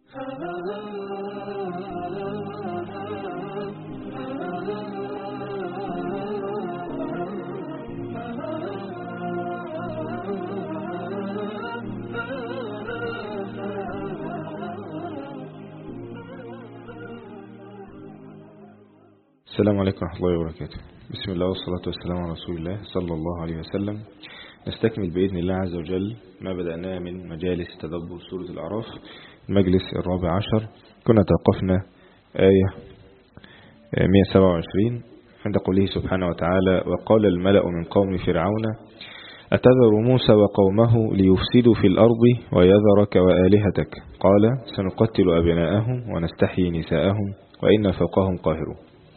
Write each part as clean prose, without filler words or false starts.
السلام عليكم ورحمة الله وبركاته. بسم الله والصلاة والسلام على رسول الله صلى الله عليه وسلم. نستكمل بإذن الله عز وجل ما بدأناه من مجالس تدبر سورة الأعراف، المجلس الرابع عشر. كنا توقفنا آية 127 عند قوله سبحانه وتعالى: وقال الملأ من قوم فرعون أتذر موسى وقومه ليفسدوا في الأرض ويذرك وآلهتك قال سنقتل أبناءهم ونستحيي نساءهم وإنا فوقهم قاهرون.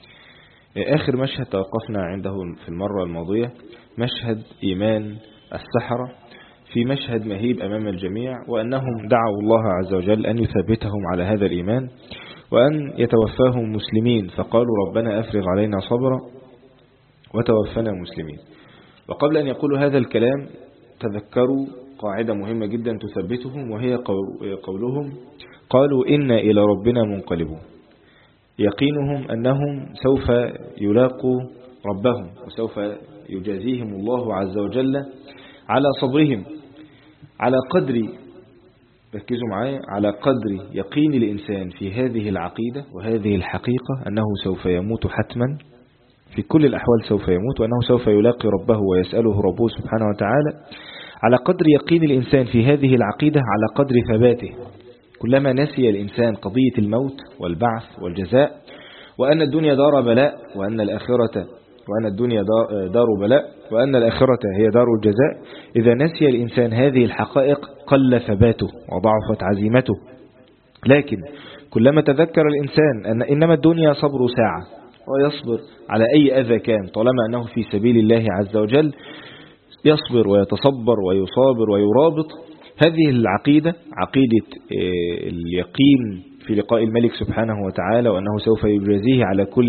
آخر مشهد توقفنا عنده في المرة الماضية مشهد إيمان السحرة في مشهد مهيب أمام الجميع، وأنهم دعوا الله عز وجل أن يثبتهم على هذا الإيمان وأن يتوفاهم مسلمين، فقالوا ربنا أفرغ علينا صبرا وتوفنا مسلمين. وقبل أن يقولوا هذا الكلام تذكروا قاعدة مهمة جدا تثبتهم، وهي قولهم قالوا إنا إلى ربنا منقلبون. يقينهم أنهم سوف يلاقوا ربهم وسوف يجازيهم الله عز وجل على صبرهم، على قدر، ركزوا معايا، على قدر يقين الإنسان في هذه العقيدة وهذه الحقيقة أنه سوف يموت حتما، في كل الأحوال سوف يموت، وأنه سوف يلاقي ربه ويسأله ربه سبحانه وتعالى. على قدر يقين الإنسان في هذه العقيدة على قدر ثباته. كلما نسي الإنسان قضية الموت والبعث والجزاء وأن الدنيا دار بلاء وأن الدنيا دار بلاء وأن الآخرة هي دار الجزاء، إذا نسي الإنسان هذه الحقائق قل ثباته وضعفت عزيمته. لكن كلما تذكر الإنسان أن إنما الدنيا صبر ساعة، ويصبر على أي أذى كان طالما أنه في سبيل الله عز وجل، يصبر ويتصبر ويصابر ويرابط. هذه العقيدة عقيدة اليقين في لقاء الملك سبحانه وتعالى، وأنه سوف يجازيه على كل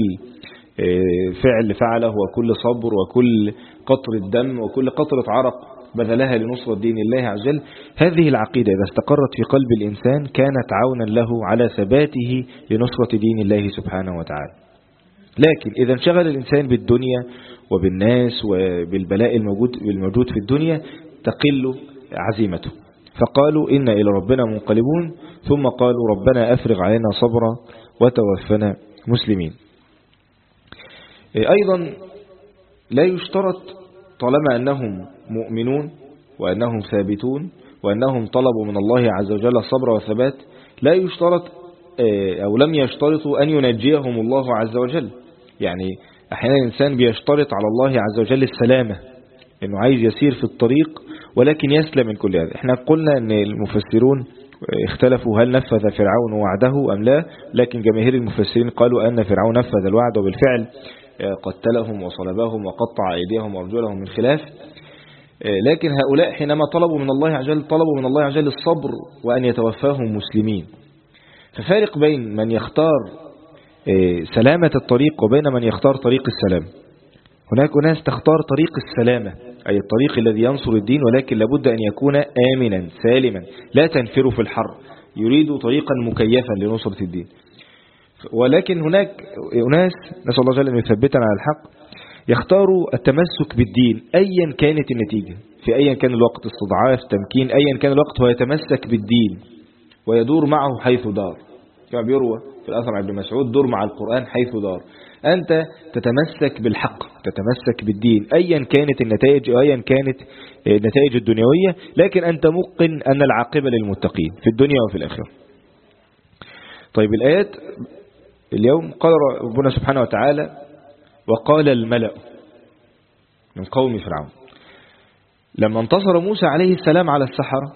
فعل فعله وكل صبر وكل قطرة دم وكل قطرة عرق بذلها لنصرة دين الله عز وجل. هذه العقيدة إذا استقرت في قلب الإنسان كانت عونا له على ثباته لنصرة دين الله سبحانه وتعالى. لكن إذا انشغل الإنسان بالدنيا وبالناس وبالبلاء الموجود في الدنيا تقل عزيمته. فقالوا إنا إلى ربنا منقلبون، ثم قالوا ربنا أفرغ علينا صبرا وتوفنا مسلمين. أيضا لا يشترط طالما أنهم مؤمنون وأنهم ثابتون وأنهم طلبوا من الله عز وجل الصبر والثبات، لا يشترط أو لم يشترطوا أن ينجيهم الله عز وجل. يعني أحيانا الإنسان بيشترط على الله عز وجل السلامة، إنه عايز يسير في الطريق ولكن يسلم من كل هذا. احنا قلنا أن المفسرون اختلفوا هل نفذ فرعون وعده أم لا، لكن جماهير المفسرين قالوا أن فرعون نفذ الوعد وبالفعل قتلهم وصلبهم وقطع أيديهم وأرجلهم من خلاف. لكن هؤلاء حينما طلبوا من الله عز وجل الصبر وأن يتوفاهم مسلمين. ففارق بين من يختار سلامة الطريق وبين من يختار طريق السلام. هناك ناس تختار طريق السلامة، أي الطريق الذي ينصر الدين، ولكن لابد أن يكون آمنا سالما لا تنفر في الحر، يريد طريقا مكيفا لنصرة الدين. ولكن هناك ناس نسأل الله جل أن يثبتنا على الحق يختاروا التمسك بالدين أيا كانت النتيجة، في أيا كان الوقت، استضعاف، تمكين، أيا كان الوقت، هو يتمسك بالدين ويدور معه حيث دار، كما بيروى في الأثر عن ابن مسعود: دور مع القرآن حيث دار. أنت تتمسك بالحق، تتمسك بالدين أيا كانت النتائج أيا كانت النتائج الدنيوية، لكن أنت موقن أن العاقبة للمتقين في الدنيا وفي الآخرة. طيب الآيات اليوم قال ربنا سبحانه وتعالى: وقال الملأ من قوم فرعون. لما انتصر موسى عليه السلام على السحرة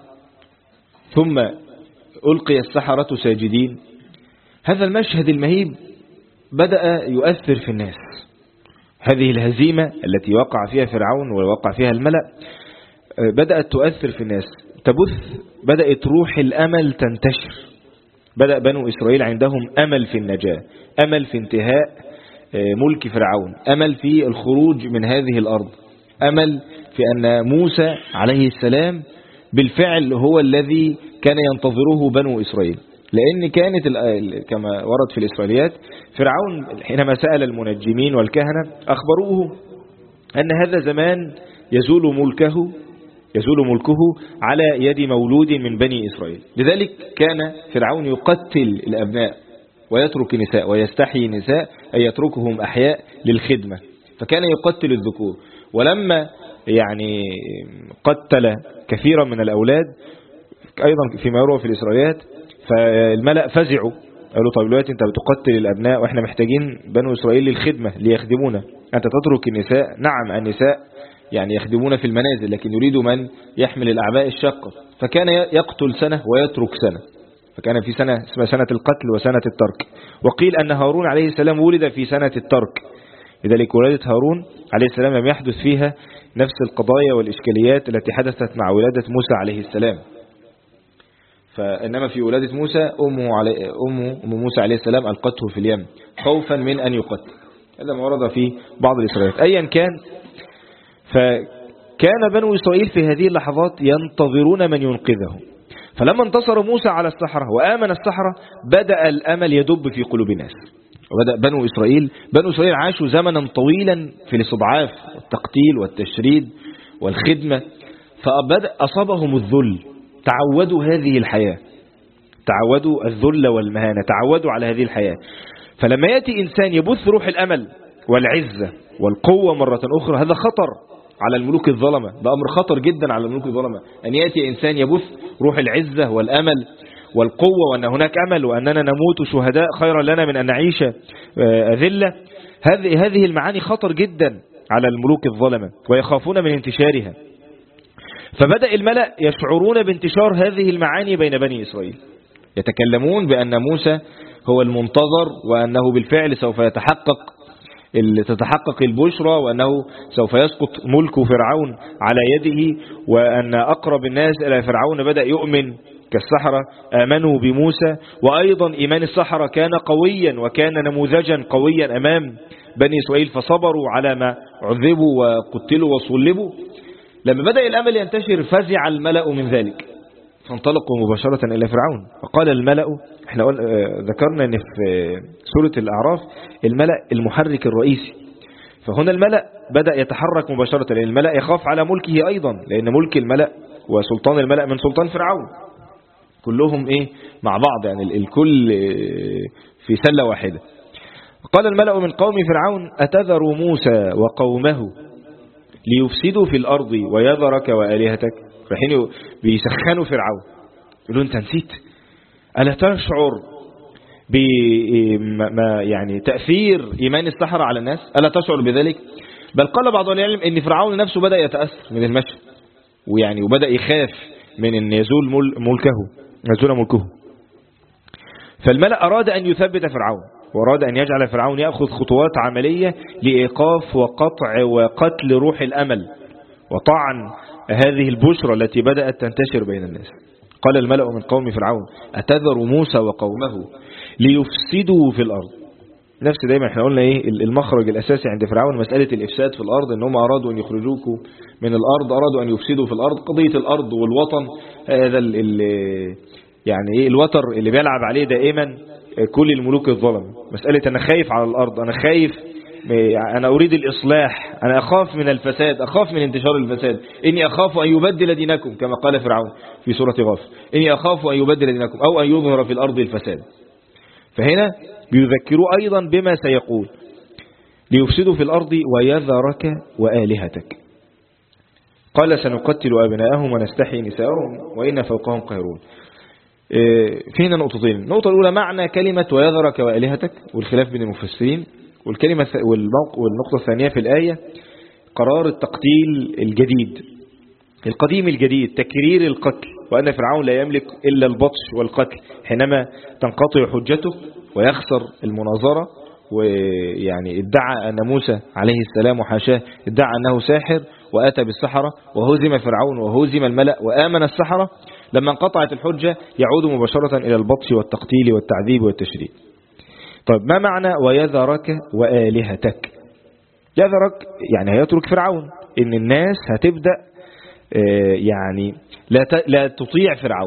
ثم ألقي السحرة ساجدين، هذا المشهد المهيب بدأ يؤثر في الناس. هذه الهزيمة التي وقع فيها فرعون ووقع فيها الملأ بدأت تؤثر في الناس، بدأت روح الأمل تنتشر. بدأ بنو إسرائيل عندهم أمل في النجاة، أمل في انتهاء ملك فرعون، أمل في الخروج من هذه الأرض، أمل في أن موسى عليه السلام بالفعل هو الذي كان ينتظره بنو إسرائيل. لأن كانت كما ورد في الإسرائيليات فرعون حينما سأل المنجمين والكهنة أخبروه أن هذا زمان يزول ملكه على يد مولود من بني إسرائيل. لذلك كان فرعون يقتل الأبناء ويترك النساء ويستحيي النساء أن يتركهم أحياء للخدمة، فكان يقتل الذكور. ولما يعني قتل كثيرا من الأولاد أيضا فيما يروى في الإسرائيليات، فالملأ فزعوا قالوا طيب دلوقتي انت بتقتل الأبناء واحنا محتاجين بنو إسرائيل للخدمة ليخدمونا، انت تترك النساء. نعم النساء يعني يخدمون في المنازل، لكن يريد من يحمل الأعباء الشاقة، فكان يقتل سنة ويترك سنة، فكان في سنة اسمها سنة القتل وسنة الترك. وقيل أن هارون عليه السلام ولد في سنة الترك، لذلك ولادة هارون عليه السلام لم يحدث فيها نفس القضايا والإشكاليات التي حدثت مع ولادة موسى عليه السلام. فإنما في ولادة موسى أم موسى عليه السلام ألقته في اليم خوفا من أن يقتل. هذا ما ورد في بعض الإسرائيليات. أيا كان، فكان بنو إسرائيل في هذه اللحظات ينتظرون من ينقذهم. فلما انتصر موسى على السحرة وآمن السحرة بدأ الأمل يدب في قلوب الناس، وبدأ بنو إسرائيل عاشوا زمنا طويلا في الاستضعاف والتقتيل والتشريد والخدمة، فبدأ أصابهم الذل، تعودوا هذه الحياة، تعودوا الذل والمهانة، تعودوا على هذه الحياة. فلما يأتي إنسان يبث روح الأمل والعزة والقوة مرة أخرى، هذا خطر على الملوك الظلمة، ده أمر خطر جدا على الملوك الظلمة، أن يأتي إنسان يبث روح العزة والأمل والقوة، وأن هناك أمل وأننا نموت شهداء خيرا لنا من أن نعيش أذلة. هذه المعاني خطر جدا على الملوك الظلمة ويخافون من انتشارها. فبدأ الملأ يشعرون بانتشار هذه المعاني بين بني إسرائيل، يتكلمون بأن موسى هو المنتظر، وأنه بالفعل سوف تتحقق البشرى، وأنه سوف يسقط ملك فرعون على يده، وأن أقرب الناس إلى فرعون بدأ يؤمن كالسحرة آمنوا بموسى. وأيضا إيمان السحرة كان قويا وكان نموذجا قويا أمام بني إسرائيل، فصبروا على ما عذبوا وقتلوا وصلبوا. لما بدأ الأمل ينتشر فزع الملأ من ذلك، فانطلقوا مباشرة إلى فرعون. وقال الملأ، احنا ذكرنا ان في سورة الأعراف الملأ المحرك الرئيسي، فهنا الملأ بدأ يتحرك مباشرة، لأن الملأ يخاف على ملكه أيضا، لأن ملك الملأ وسلطان الملأ من سلطان فرعون، كلهم مع بعض، يعني الكل في سلة واحدة. قال الملأ من قوم فرعون أتذر موسى وقومه ليفسدوا في الأرض ويذرك وآلهتك. رايحين بيسخنوا فرعون، يقولوا انت نسيت، ألا تشعر يعني تأثير إيمان السحرة على الناس؟ ألا تشعر بذلك؟ بل قال بعض العلم ان فرعون نفسه بدأ يتأثر من المشهد، وبدأ يخاف من ان يزول ملكه. فالملأ أراد أن يثبت فرعون، وأراد أن يجعل فرعون يأخذ خطوات عملية لإيقاف وقطع وقتل روح الأمل وطعن هذه البشرى التي بدأت تنتشر بين الناس. قال الملأ من قوم فرعون أتذر موسى وقومه ليفسدوا في الأرض. نفس دايما احنا قلنا المخرج الأساسي عند فرعون مسألة الإفساد في الأرض، إنهم أرادوا أن يخرجوكوا من الأرض، أرادوا أن يفسدوا في الأرض. قضية الأرض والوطن هذا يعني الوتر اللي بيلعب عليه دائما كل الملوك الظلم، مسألة أنا خايف على الأرض، أنا خايف، أنا أريد الإصلاح، أنا أخاف من الفساد، أخاف من انتشار الفساد، إني أخاف أن يبدل دينكم كما قال فرعون في سورة غافر، إني أخاف أن يبدل دينكم أو أن يظهر في الأرض الفساد. فهنا بيذكروا أيضا بما سيقول ليفسدوا في الأرض ويذرك وآلهتك. قال سنقتل أبناءهم ونستحيي نساءهم وإن فوقهم قاهرون. فينا نقطتين، النقطة الأولى معنى كلمة ويذرك وآلهتك والخلاف بين المفسرين، والنقطة الثانية في الآية قرار التقتيل الجديد القديم الجديد، تكرير القتل، وأن فرعون لا يملك إلا البطش والقتل حينما تنقطع حجته ويخسر المناظرة. ويعني ادعى أن موسى عليه السلام وحاشاه ادعى أنه ساحر وأتى بالسحرة، وهزم فرعون وهزم الملأ وآمن السحرة. لما انقطعت الحجة يعود مباشرة إلى البطش والتقتيل والتعذيب والتشريد. طيب ما معنى ويذرك وآلهتك؟ يذرك يعني هيترك فرعون، إن الناس هتبدأ يعني لا تطيع فرعون،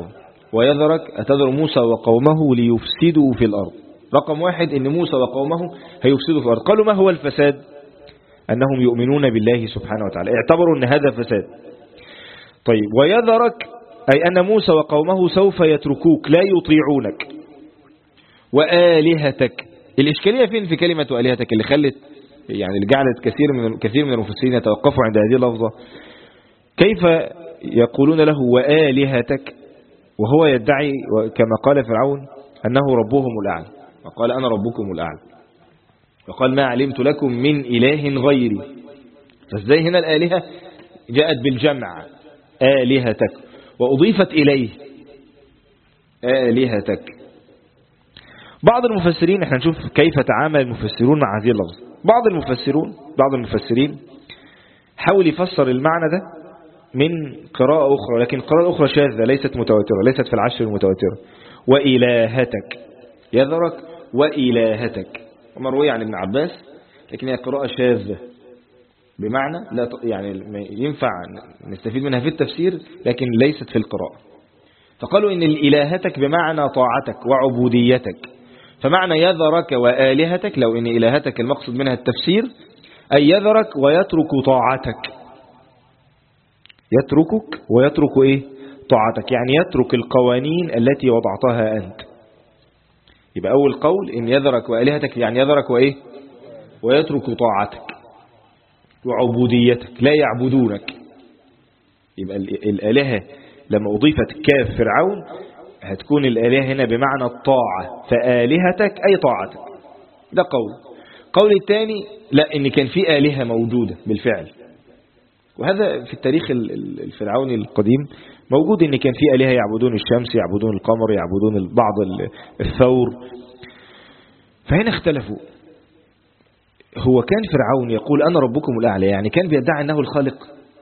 ويذرك أتذر موسى وقومه ليفسدوا في الأرض. رقم واحد إن موسى وقومه هيفسدوا في الأرض. قالوا ما هو الفساد؟ أنهم يؤمنون بالله سبحانه وتعالى، اعتبروا أن هذا فساد. طيب ويذرك أي أن موسى وقومه سوف يتركوك لا يطيعونك. وآلهتك، الإشكالية فين في كلمة آلهتك اللي خلت يعني اللي جعلت كثير من المفسرين يتوقفوا عند هذه اللفظة؟ كيف يقولون له وآلهتك وهو يدعي كما قال فرعون أنه ربهم الأعلى، وقال أنا ربكم الأعلى، وقال ما علمت لكم من إله غيري. فازاي هنا الآلهة جاءت بالجمع آلهتك وأضيفت إليه آلهتك؟ بعض المفسرين، احنا نشوف كيف تعامل المفسرون مع هذه اللفظة. بعض المفسرين حاول يفسر المعنى ده من قراءة أخرى، لكن القراءة الأخرى شاذة ليست متواترة، ليست في العشر المتواترة. وإلهتك، يذرك وإلهتك، ومروي عن ابن عباس، لكن هي قراءة شاذة بمعنى لا يعني ينفع نستفيد منها في التفسير لكن ليست في القراءة. فقالوا إن الإلهتك بمعنى طاعتك وعبوديتك، فمعنى يذرك وآلهتك لو إن إلهتك المقصد منها التفسير أي يذرك ويترك طاعتك، يتركك ويترك إيه؟ طاعتك، يعني يترك القوانين التي وضعتها أنت. يبقى أول قول إن يذرك وآلهتك يعني يذرك وإيه؟ ويترك طاعتك وعبوديتك، لا يعبدونك. يبقى الآلهة لما أضيفت كاف فرعون هتكون الآلهة هنا بمعنى الطاعة، فآلهتك أي طاعتك. ده قول الثاني لا، إن كان في آلهة موجودة بالفعل، وهذا في التاريخ الفرعوني القديم موجود، إن كان في آلهة يعبدون الشمس، يعبدون القمر، يعبدون بعض الثور. فهنا اختلفوا. هو كان فرعون يقول أنا ربكم الأعلى، يعني كان بيدعي أنه الخالق،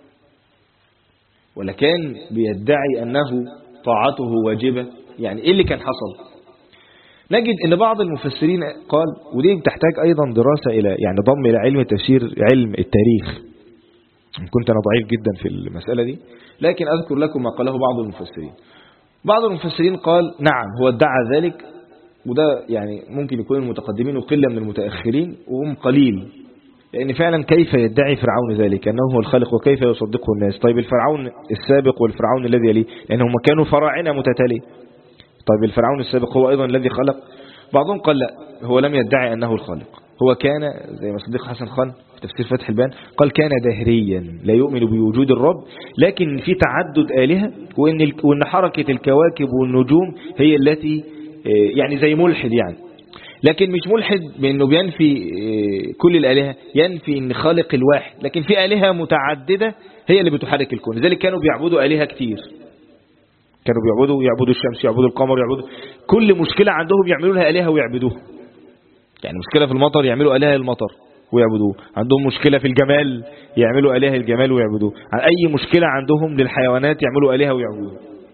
ولا كان بيدعي أنه طاعته واجبة؟ يعني إيه اللي كان حصل؟ نجد أن بعض المفسرين قال، ودي بتحتاج أيضا دراسة إلى يعني ضم إلى علم التفسير علم التاريخ، كنت أنا ضعيف جدا في المسألة دي، لكن أذكر لكم ما قاله بعض المفسرين. بعض المفسرين قال نعم هو ادعى ذلك، وده يعني ممكن يكون المتقدمين وقلة من المتأخرين وهم قليل، لأن فعلا كيف يدعي فرعون ذلك أنه هو الخالق وكيف يصدقه الناس؟ طيب الفرعون السابق والفرعون الذي يليه، لأنهم كانوا فراعنة متتالية، طيب الفرعون السابق هو أيضا الذي خلق؟ بعضهم قال لا، هو لم يدعي أنه الخالق، هو كان زي ما صديق حسن خان في تفسير فتح البان قال كان دهريا لا يؤمن بوجود الرب، لكن في تعدد آلهة، وإن حركة الكواكب والنجوم هي التي يعني زي ملحد يعني، لكن مش ملحد بأنه بينفي كل الآلهة، ينفي أن خالق الواحد، لكن في آلهة متعددة هي اللي بتحرك الكون. لذلك كانوا بيعبدوا آلهة كتير، كانوا يعبدوا الشمس، يعبدوا القمر، يعبدوا كل مشكلة عندهم يعملوا لها آلهة ويعبدوها. يعني مشكلة في المطر يعملوا آلهة المطر ويعبدوه، عندهم مشكلة في الجمال يعملوا آلهة الجمال ويعبدوه، أي مشكلة عندهم للحيوانات يعملوا آلهة ويعبدوه.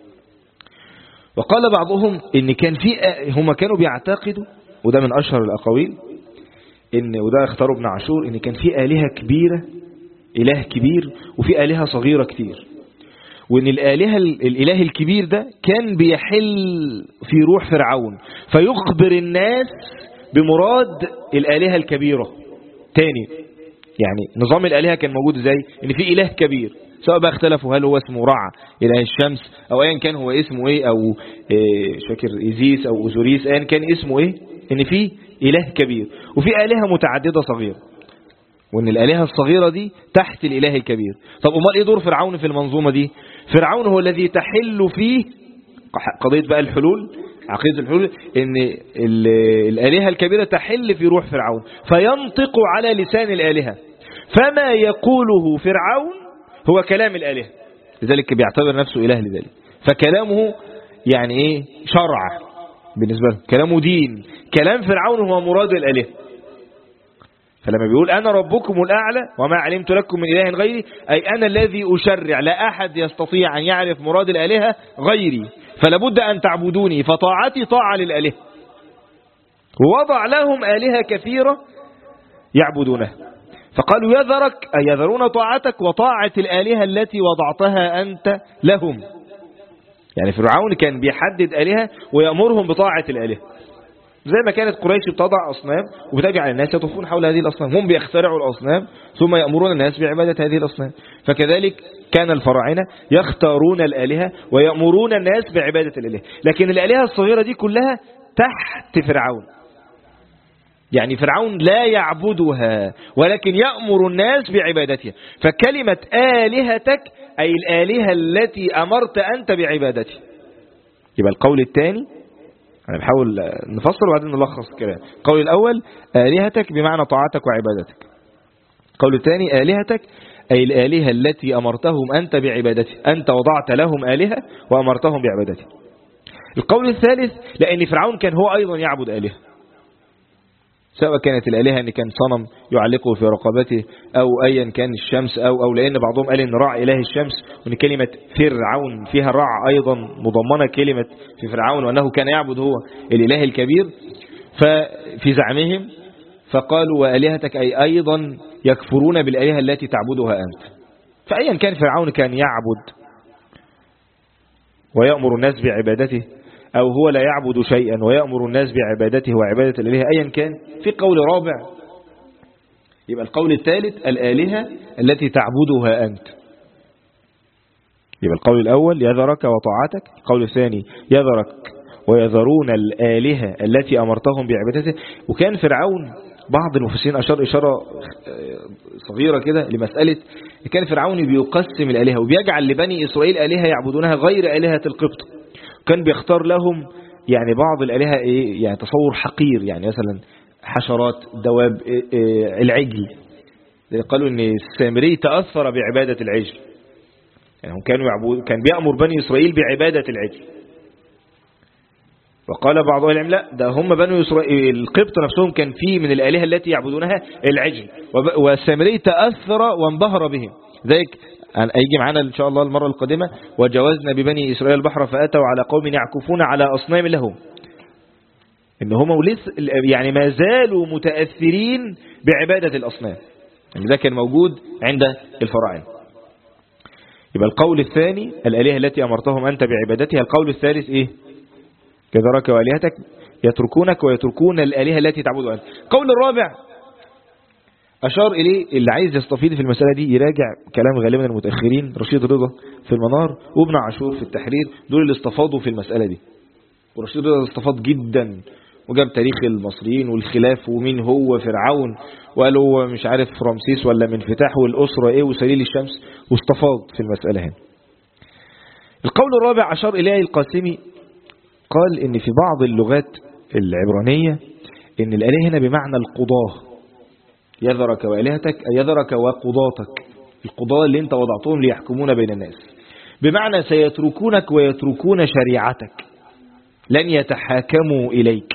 وقال بعضهم إن كان هم كانوا بيعتقدوا، وده من أشهر الأقاويل، وده اختاروا ابن عاشور، إن كان في آلهة كبيرة، إله كبير، وفي آلهة صغيرة كتير، وإن الإله الكبير ده كان بيحل في روح فرعون فيخبر الناس بمراد الآلهة الكبيرة. تاني يعني نظام الآلهة كان موجود ازاي؟ إن في إله كبير، سواء بقى اختلفوا هل هو اسمه رع إله الشمس أو أيا كان هو اسمه إيه، أو شاكر إيزيس أو أوزوريس، أيا كان اسمه إيه، إن في إله كبير وفي آلهة متعددة صغيرة، وإن الآلهة الصغيرة دي تحت الإله الكبير. طب أمال إيه دور فرعون في المنظومة دي؟ فرعون هو الذي تحل فيه قضية بقى الحلول، عقيدة الحلول، إن الآلهة الكبيرة تحل في روح فرعون فينطق على لسان الآلهة، فما يقوله فرعون هو كلام الآلهة، لذلك بيعتبر نفسه إله لذلك، فكلامه يعني إيه؟ شرع بالنسبة له، كلامه دين. كلام فرعون هو مراد الآلهة. فلما بيقول أنا ربكم الأعلى وما علمت لكم من إله غيري، أي أنا الذي أشرع، لا أحد يستطيع أن يعرف مراد الآلهة غيري، فلابد أن تعبدوني، فطاعتي طاعة للآلهة. ووضع لهم آلهة كثيرة يعبدونها، فقالوا يذرك أي يذرون طاعتك وطاعة الآلهة التي وضعتها أنت لهم. يعني فرعون كان بيحدد آلهة ويأمرهم بطاعة الآلهة، زي ما كانت قريش بتضع أصنام وبتجعل الناس يطوفون حول هذه الأصنام، هم بيخترعوا الأصنام ثم يأمرون الناس بعبادة هذه الأصنام. فكذلك كان الفراعنة يختارون الآلهة ويأمرون الناس بعبادة الآلهة، لكن الآلهة الصغيرة دي كلها تحت فرعون، يعني فرعون لا يعبدها ولكن يأمر الناس بعبادتها. فكلمة آلهتك أي الآلهة التي أمرت أنت بعبادتها. يبقى القول الثاني، أنا بحاول نفصل وبعدين نلخص الكلام. القول الأول آلهتك بمعنى طاعتك وعبادتك. القول الثاني آلهتك أي الآلهة التي أمرتهم أنت بعبادتها، أنت وضعت لهم آلهة وأمرتهم بعبادتها. القول الثالث لأن فرعون كان هو أيضا يعبد آلهة، سواء كانت الآلهة أن كان صنم يعلقه في رقبته أو أيا كان الشمس أو لأن بعضهم قال أن رع إله الشمس، وأن كلمة فرعون فيها رع أيضا مضمنة كلمة في فرعون، وأنه كان يعبد هو الإله الكبير. ففي زعمهم فقالوا وآلهتك أي أيضا يكفرون بالآلهة التي تعبدها أنت. فأيا كان فرعون كان يعبد ويأمر الناس بعبادته، أو هو لا يعبد شيئا ويأمر الناس بعبادته وعبادة الآلهة أيا كان. في قول رابع، يبقى القول الثالث الآلهة التي تعبدها أنت. يبقى القول الأول يذرك وطاعتك، القول الثاني يذرك ويذرون الآلهة التي أمرتهم بعبادته. وكان فرعون بعض المفسرين أشار إشارة صغيرة كده لمسألة كان فرعون بيقسم الآلهة وبيجعل لبني إسرائيل آلهة يعبدونها غير آلهة القبط. كان بيختار لهم يعني بعض الآلهة يعني تصور حقير، يعني مثلا حشرات، دواب، العجل. قالوا ان السامري تأثر بعبادة العجل، يعني هم كان بيأمر بني إسرائيل بعبادة العجل. وقال بعض أهل العلم لا، ده هم بني إسرائيل القبط نفسهم كان فيه من الآلهة التي يعبدونها العجل، والسامري تأثر وانبهر بهم. ذلك هيجي معانا إن شاء الله المرة القادمة وجوزنا ببني إسرائيل البحر فأتوا على قوم يعكفون على أصنام لهم، إن هم يعني ما زالوا متأثرين بعبادة الأصنام، يعني ده كان موجود عند الفراعنة. يبقى القول الثاني الآلهة التي أمرتهم أنت بعبادتها. القول الثالث إيه؟ كذلك وآلهتك يتركونك ويتركون الآلهة التي تعبدها أنت. القول الرابع أشار إليه اللي عايز يستفيد في المسألة دي يراجع كلام غالبا المتأخرين، رشيد رضا في المنار وابن عاشور في التحرير، دول اللي استفاضوا في المسألة دي. ورشيد رضا استفاض جدا وجاب تاريخ المصريين والخلاف ومين هو فرعون، وقال هو مش عارف رمسيس ولا من فتاح والأسرة إيه وسليل الشمس، واستفاض في المسألة هنا. القول الرابع أشار إليه القاسمي، قال إن في بعض اللغات العبرانية إن الآلهة هنا بمعنى القضاة، يذرك وآلهتك أي يذرك وقضاتك، القضاة اللي انت وضعتهم ليحكمون بين الناس، بمعنى سيتركونك ويتركون شريعتك، لن يتحاكموا إليك.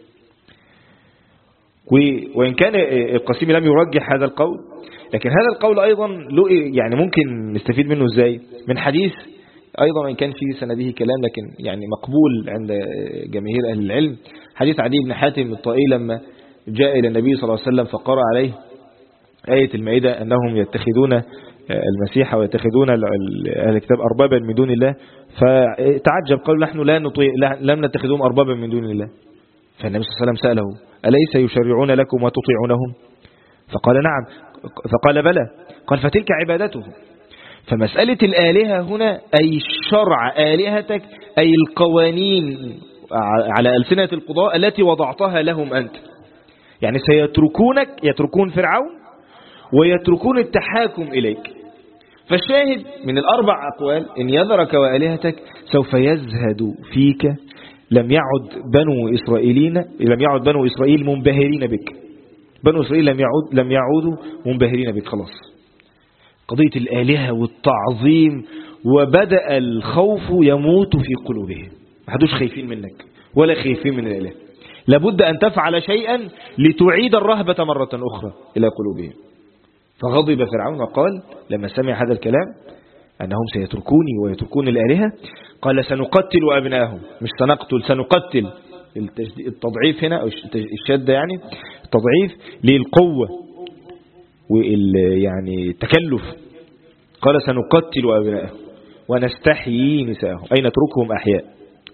وإن كان القاسمي لم يرجح هذا القول، لكن هذا القول أيضا له يعني ممكن نستفيد منه إزاي؟ من حديث أيضا إن كان في سنده كلام لكن يعني مقبول عند جماهير أهل العلم، حديث عدي بن حاتم الطائي لما جاء إلى النبي صلى الله عليه وسلم فقرأ عليه آية المائدة أنهم يتخذون المسيح ويتخذون أهل الكتاب أربابا من دون الله، فتعجب قالوا نحن لم نتخذهم أربابا من دون الله. فالنبي صلى الله عليه وسلم سأله أليس يشرعون لكم وتطيعونهم؟ فقال نعم، فقال بلى، قال فتلك عبادتهم. فمسألة الآلهة هنا أي الشرع، آلهتك أي القوانين على ألسنة القضاء التي وضعتها لهم أنت، يعني سيتركونك، يتركون فرعون ويتركون التحاكم إليك. فالشاهد من الأربع أقوال إن يذرك وآلهتك سوف يزهد فيك، لم يعد بنو إسرائيل منبهرين بك، بنو إسرائيل لم يعودوا منبهرين بك، خلاص قضية الآلهة والتعظيم، وبدأ الخوف يموت في قلوبهم، ما حدوش خايفين منك ولا خايفين من الآلهة، لابد أن تفعل شيئا لتعيد الرهبة مرة أخرى إلى قلوبهم. فغضب فرعون وقال لما سمع هذا الكلام أنهم سيتركوني ويتركون الآلهة، قال سنقتل أبنائهم، مش سنقتل، سنقتل. التضعيف هنا أو الشدة يعني التضعيف للقوة يعني التكلف، قال سنقتل أبنائهم ونستحيي نساءهم أي نتركهم أحياء.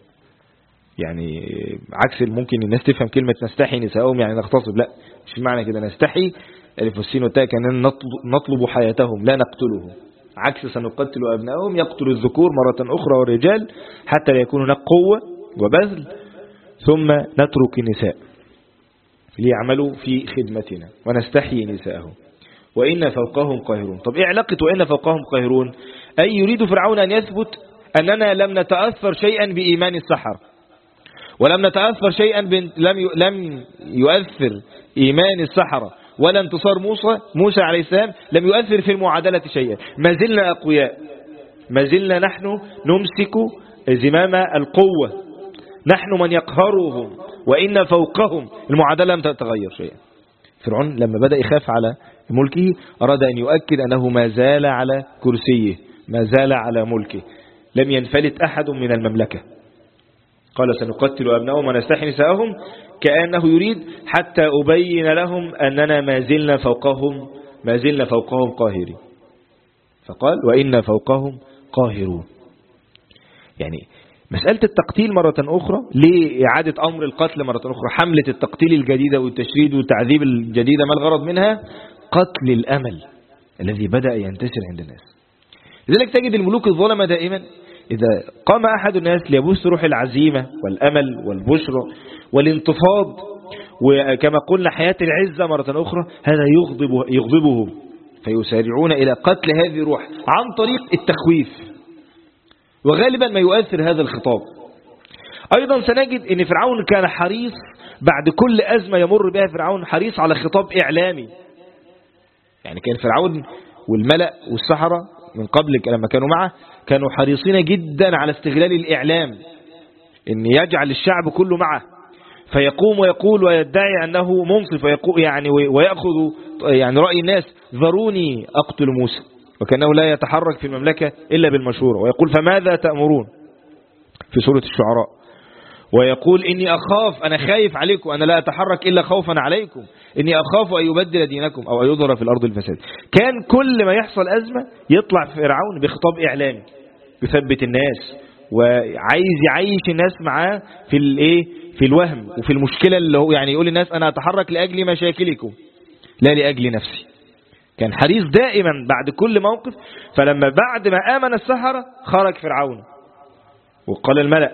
يعني عكس ممكن الناس تفهم كلمة نستحي نساءهم يعني نغتصب، لا مش معنى كده. نستحي الف والسين والتاء كأننا نطلب حياتهم لا نقتلهم، عكس سنقتل أبنائهم يقتل الذكور مرة أخرى والرجال حتى لا يكون هناك قوة وبذل، ثم نترك النساء ليعملوا في خدمتنا ونستحيي نساءهم وإن فوقهم قاهرون. طب إيه علاقة وإن فوقهم قاهرون؟ أي يريد فرعون أن يثبت أننا لم نتأثر شيئا بإيمان السحرة، ولم نتأثر شيئا لم يؤثر إيمان السحرة ولا انتصار موسى عليه السلام لم يؤثر في المعادلة شيئا. ما زلنا أقوياء، ما زلنا نحن نمسك زمام القوة، نحن من يقهرهم وإن فوقهم. المعادلة لم تتغير شيئا. فرعون لما بدأ يخاف على ملكه أراد أن يؤكد أنه ما زال على كرسيه، ما زال على ملكه، لم ينفلت أحد من المملكة. قال سنقتل أبنائهم ونستحيي نساءهم، كأنه يريد حتى أبين لهم أننا ما زلنا فوقهم قاهرين. فقال وإن فوقهم قاهرون. يعني مسألة التقتيل مرة أخرى، لإعادة أمر القتل مرة أخرى، حملة التقتيل الجديدة والتشريد والتعذيب الجديدة، ما الغرض منها؟ قتل الأمل الذي بدأ ينتشر عند الناس. لذلك تجد الملوك الظلمة دائما إذا قام أحد الناس ليبث روح العزيمة والأمل والبشرى والانتفاض، وكما قلنا حياة العزة مرة أخرى، هذا يغضبهم فيسارعون إلى قتل هذه الروح عن طريق التخويف، وغالبا ما يؤثر هذا الخطاب. أيضا سنجد أن فرعون كان حريص بعد كل أزمة يمر بها فرعون حريص على خطاب إعلامي. يعني كان فرعون والملأ والسحرة من قبل لما كانوا معه كانوا حريصين جدا على استغلال الإعلام، أن يجعل الشعب كله معه، فيقوم ويقول ويدعي أنه منصف، ويأخذ يعني رأي الناس، ذروني أقتل موسى، وكأنه لا يتحرك في المملكة إلا بالمشورة، ويقول فماذا تأمرون في سورة الشعراء، ويقول إني أخاف، أنا خايف عليكم، أنا لا أتحرك إلا خوفا عليكم، إني أخاف أن يبدل دينكم أو أن يظهر في الأرض الفساد. كان كل ما يحصل أزمة يطلع فرعون بخطاب إعلامي يثبت الناس وعايز يعيش الناس معاه في الوهم وفي المشكلة، اللي هو يعني يقول للناس أنا أتحرك لأجل مشاكلكم لا لأجل نفسي. كان حريص دائما بعد كل موقف. فلما بعد ما آمن السحرة خرج فرعون وقال الملأ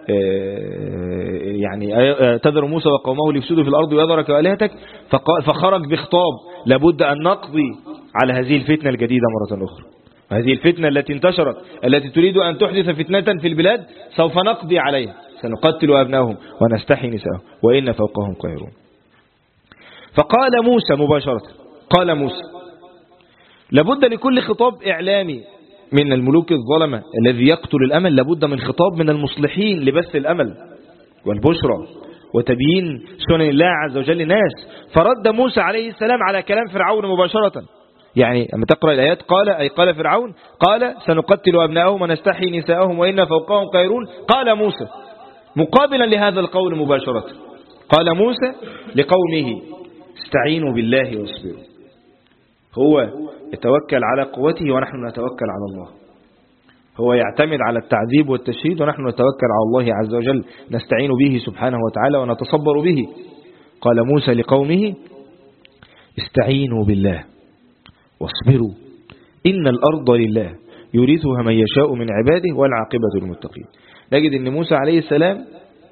يعني تذر موسى وقومه ليفسدوا في الأرض ويذرك وآلهتك، فخرج بخطاب لابد أن نقضي على هذه الفتنة الجديدة مرة أخرى. هذه الفتنة التي انتشرت التي تريد أن تحدث فتنة في البلاد سوف نقضي عليها، سنقتل أبنائهم ونستحيي نساءهم وإن فوقهم قاهرون. فقال موسى مباشرة، قال موسى لابد لكل خطاب إعلامي من الملوك الظلمة الذي يقتل الأمل، لابد من خطاب من المصلحين لبث الأمل والبشرى وتبيين سنن الله عز وجل للناس. فرد موسى عليه السلام على كلام فرعون مباشرة. يعني لما تقرأ الآيات قال فرعون قال سنقتل أبنائهم ونستحيي نساءهم وإن فوقهم قاهرون. قال موسى مقابلا لهذا القول مباشرة، قال موسى لقومه استعينوا بالله واصبروا. هو يتوكل على قوته ونحن نتوكل على الله، هو يعتمد على التعذيب والتشريد ونحن نتوكل على الله عز وجل، نستعين به سبحانه وتعالى ونتصبر به. قال موسى لقومه استعينوا بالله واصبروا إن الأرض لله يورثها من يشاء من عباده والعاقبة للمتقين. نجد أن موسى عليه السلام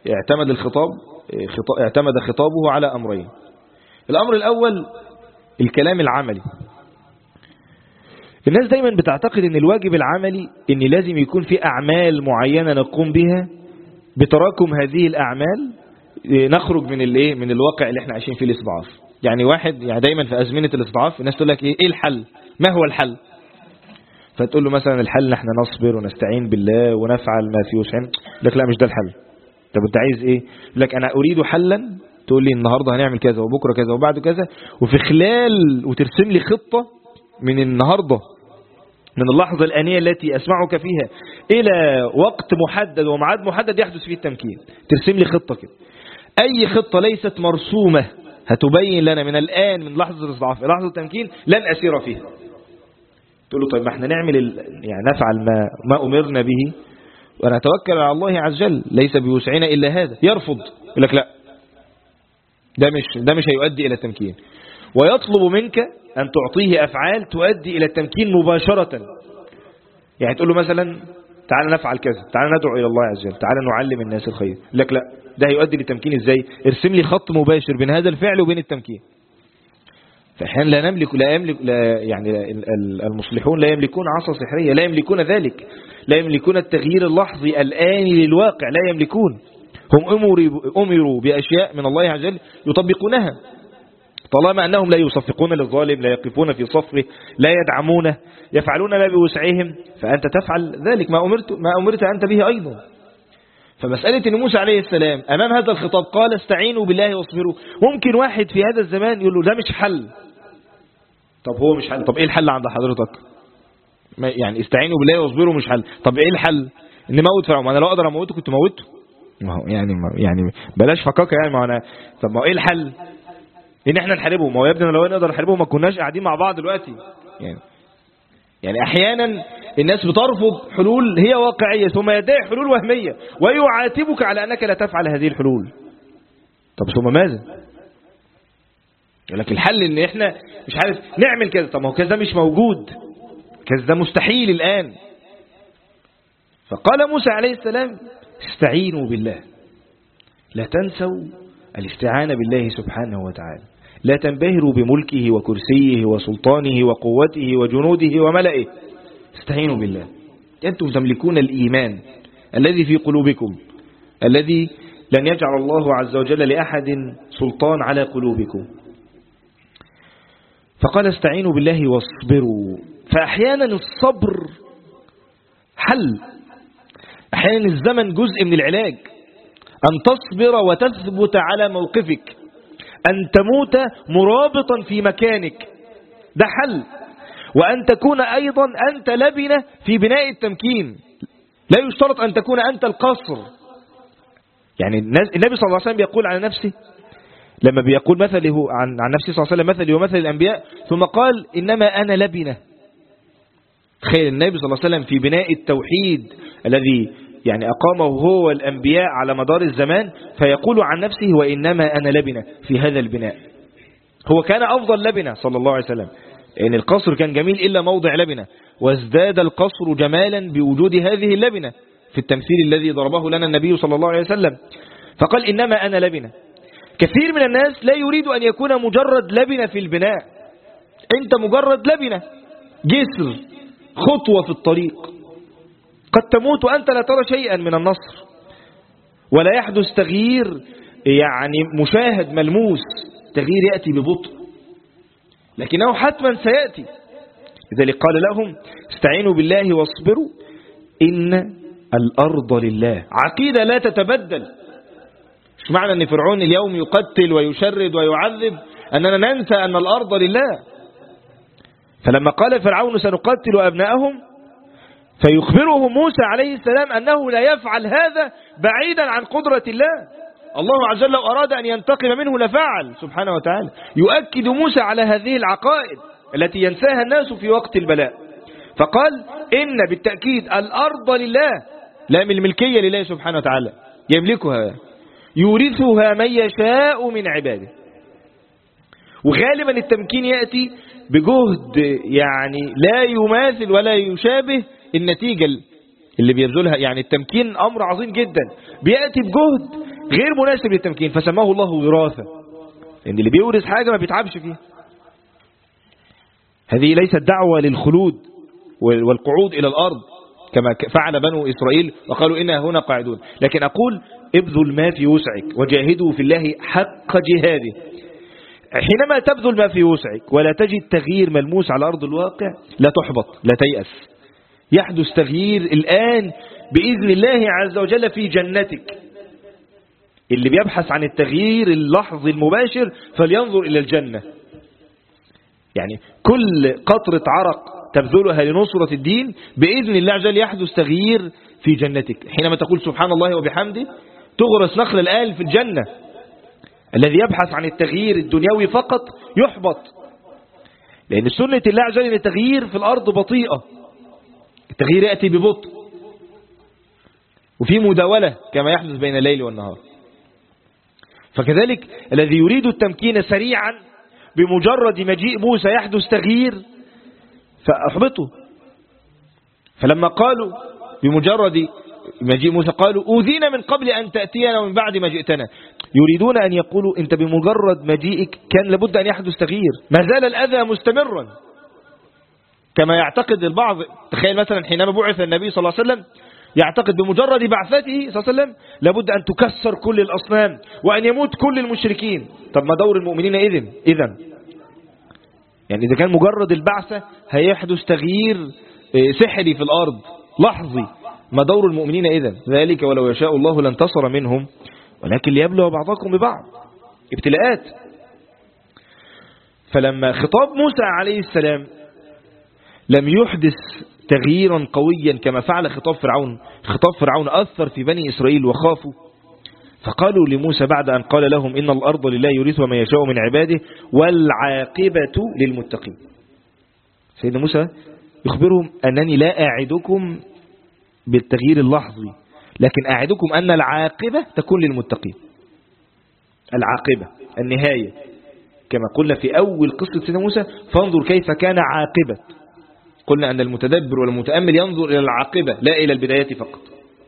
اعتمد خطابه على أمرين. الأمر الأول الكلام العملي. الناس دايما بتعتقد ان الواجب العملي ان لازم يكون في اعمال معينة نقوم بها، بتراكم هذه الاعمال نخرج من الواقع اللي احنا عايشين فيه الاستضعاف. يعني واحد يعني دايما في ازمنة الاستضعاف الناس تقول لك ايه الحل، ما هو الحل؟ فتقول له مثلا الحل ان احنا نصبر ونستعين بالله ونفعل ما في وسعنا. لك لا مش ده الحل. طب انت عايز ايه؟ يقول لك انا اريد حلا، تقول لي النهارده هنعمل كذا وبكره كذا وبعده كذا، وفي خلال وترسم لي خطة من النهارده من اللحظة الآنية التي أسمعك فيها إلى وقت محدد ومعاد محدد يحدث فيه التمكين. ترسم لي خطة كده. أي خطة ليست مرسومة هتبين لنا من الآن من لحظة الاستضعاف إلى لحظة التمكين لن أسير فيها. تقول له طيب ما احنا نعمل يعني نفعل ما أمرنا به ونتوكل على الله عز وجل، ليس بوسعنا إلا هذا. يرفض، يقول لك لا، ده مش هيؤدي إلى التمكين، ويطلب منك أن تعطيه أفعال تؤدي إلى التمكين مباشرة. يعني تقول له مثلا تعال نفعل كذا، تعال ندعو إلى الله عز وجل، تعال نعلم الناس الخير، يقول لك لا، ده هيؤدي للتمكين ازاي؟ ارسم لي خط مباشر بين هذا الفعل وبين التمكين. فاحيانا لا يملك يعني المصلحون لا يملكون عصا سحرية، لا يملكون ذلك، لا يملكون التغيير اللحظي الآني للواقع، لا يملكون. هم أمروا بأشياء من الله عز وجل يطبقونها، طالما أنهم لا يصفقون للظالم، لا يقفون في صفه، لا يدعمونه، يفعلون ما بوسعهم، فأنت تفعل ذلك ما أمرت أنت به أيضا. فمسألة أن موسى عليه السلام أمام هذا الخطاب قال استعينوا بالله واصبروا، ممكن واحد في هذا الزمان يقول له ده مش حل. طب هو مش حل، طب إيه الحل عند حضرتك؟ يعني استعينوا بالله واصبروا مش حل، طب إيه الحل؟ إن موت فرعون، ما أنا لو أقدر أموته كنت موته. ما هو يعني بلاش فكاكة يعني، ما أنا طب ما هو إيه الحل؟ إن إحنا نحاربه. ما هو يا ابني لو نقدر نحاربه ما كناش قاعدين مع بعض دلوقتي. يعني أحيانا الناس بترفض حلول هي واقعية ثم يدعي حلول وهمية ويعاتبك على أنك لا تفعل هذه الحلول. طب ثم ماذا؟ يقول لك الحل إن إحنا مش عارف نعمل كذا. طب ما هو كذا مش موجود، كذا ده مستحيل الآن. فقال موسى عليه السلام استعينوا بالله، لا تنسوا الاستعانة بالله سبحانه وتعالى، لا تنبهروا بملكه وكرسيه وسلطانه وقوته وجنوده وملئه، استعينوا بالله. أنتم تملكون الإيمان الذي في قلوبكم، الذي لن يجعل الله عز وجل لأحد سلطان على قلوبكم. فقال استعينوا بالله واصبروا. فأحيانا الصبر حل، أحيانا الزمن جزء من العلاج، أن تصبر وتثبت على موقفك، أن تموت مرابطا في مكانك، ده حل. وأن تكون أيضا أنت لبنة في بناء التمكين، لا يشترط أن تكون أنت القصر. يعني النبي صلى الله عليه وسلم يقول على نفسه لما بيقول مثله عن نفسه صلى الله عليه وسلم مثلي ومثل الأنبياء، ثم قال إنما أنا لبنة. تخيل النبي صلى الله عليه وسلم في بناء التوحيد الذي يعني أقامه هو والأنبياء على مدار الزمان، فيقول عن نفسه وإنما أنا لبنة في هذا البناء. هو كان أفضل لبنة صلى الله عليه وسلم، إن القصر كان جميل إلا موضع لبنة، وازداد القصر جمالا بوجود هذه اللبنة في التمثيل الذي ضربه لنا النبي صلى الله عليه وسلم. فقال إنما أنا لبنة. كثير من الناس لا يريد أن يكون مجرد لبنة في البناء، أنت مجرد لبنة، جسر، خطوة في الطريق، قد تموت وأنت لا ترى شيئا من النصر، ولا يحدث تغيير يعني مشاهد ملموس، تغيير يأتي ببطء لكنه حتما سيأتي. لذلك قال لهم استعينوا بالله واصبروا إن الأرض لله. عقيدة لا تتبدل. مش معنى أن فرعون اليوم يقتل ويشرد ويعذب أننا ننسى أن الأرض لله. فلما قال فرعون سنقتل أبنائهم، فيخبرهم موسى عليه السلام أنه لا يفعل هذا بعيدا عن قدرة الله. الله عز وجل لو أراد أن ينتقم منه لفعل سبحانه وتعالى. يؤكد موسى على هذه العقائد التي ينساها الناس في وقت البلاء. فقال إن بالتأكيد الأرض لله، لا من الملكية لله سبحانه وتعالى، يملكها يورثها من يشاء من عباده. وغالبا التمكين يأتي بجهد يعني لا يماثل ولا يشابه النتيجة اللي بيبذلها. يعني التمكين أمر عظيم جدا، بيأتي بجهد غير مناسب للتمكين، فسماه الله وراثة، لأن اللي بيورث حاجة ما بيتعبش فيها. هذه ليست دعوة للخلود والقعود إلى الأرض كما فعل بنو إسرائيل وقالوا إنا هنا قاعدون، لكن أقول ابذل ما في وسعك وجاهدوا في الله حق جهاده. حينما تبذل ما في وسعك ولا تجد تغيير ملموس على أرض الواقع لا تحبط، لا تيأس. يحدث تغيير الآن بإذن الله عز وجل في جنتك. اللي بيبحث عن التغيير اللحظي المباشر فلينظر إلى الجنة. يعني كل قطرة عرق تبذلها لنصرة الدين بإذن الله عز وجل يحدث تغيير في جنتك. حينما تقول سبحان الله وبحمده تغرس نخل الآن في الجنة. الذي يبحث عن التغيير الدنيوي فقط يحبط. لأن سنة الله عز وجل أن التغيير في الأرض بطيئة، التغيير يأتي ببطء وفي مداولة كما يحدث بين الليل والنهار. فكذلك الذي يريد التمكين سريعا بمجرد مجيء موسى يحدث تغيير فأحبطه. فلما قالوا بمجرد مجيء موسى قالوا أوذينا من قبل أن تأتينا ومن بعد ما جئتنا، يريدون أن يقولوا أنت بمجرد مجيئك كان لابد أن يحدث تغيير، ما زال الأذى مستمرا كما يعتقد البعض. تخيل مثلا حينما بعث النبي صلى الله عليه وسلم يعتقد بمجرد بعثته صلى الله عليه وسلم لابد أن تكسر كل الأصنام وأن يموت كل المشركين. طب ما دور المؤمنين إذن يعني إذا كان مجرد البعثة هيحدث تغيير سحري في الأرض لحظي، ما دور المؤمنين إذن؟ ذلك ولو يشاء الله لانتصر منهم ولكن ليبلو بعضكم ببعض، ابتلاءات. فلما خطاب موسى عليه السلام لم يحدث تغييرا قويا كما فعل خطاب فرعون، خطاب فرعون أثر في بني إسرائيل وخافوا، فقالوا لموسى بعد أن قال لهم إن الأرض لله يورثها من يشاء من عباده والعاقبة للمتقين. سيدنا موسى يخبرهم أنني لا أعدكم بالتغيير اللحظي لكن أعدكم أن العاقبة تكون للمتقين. العاقبة النهاية كما قلنا في أول قصة سيدنا موسى فانظر كيف كان عاقبة. قلنا أن المتدبر والمتأمل ينظر إلى العاقبة لا إلى البدايات فقط.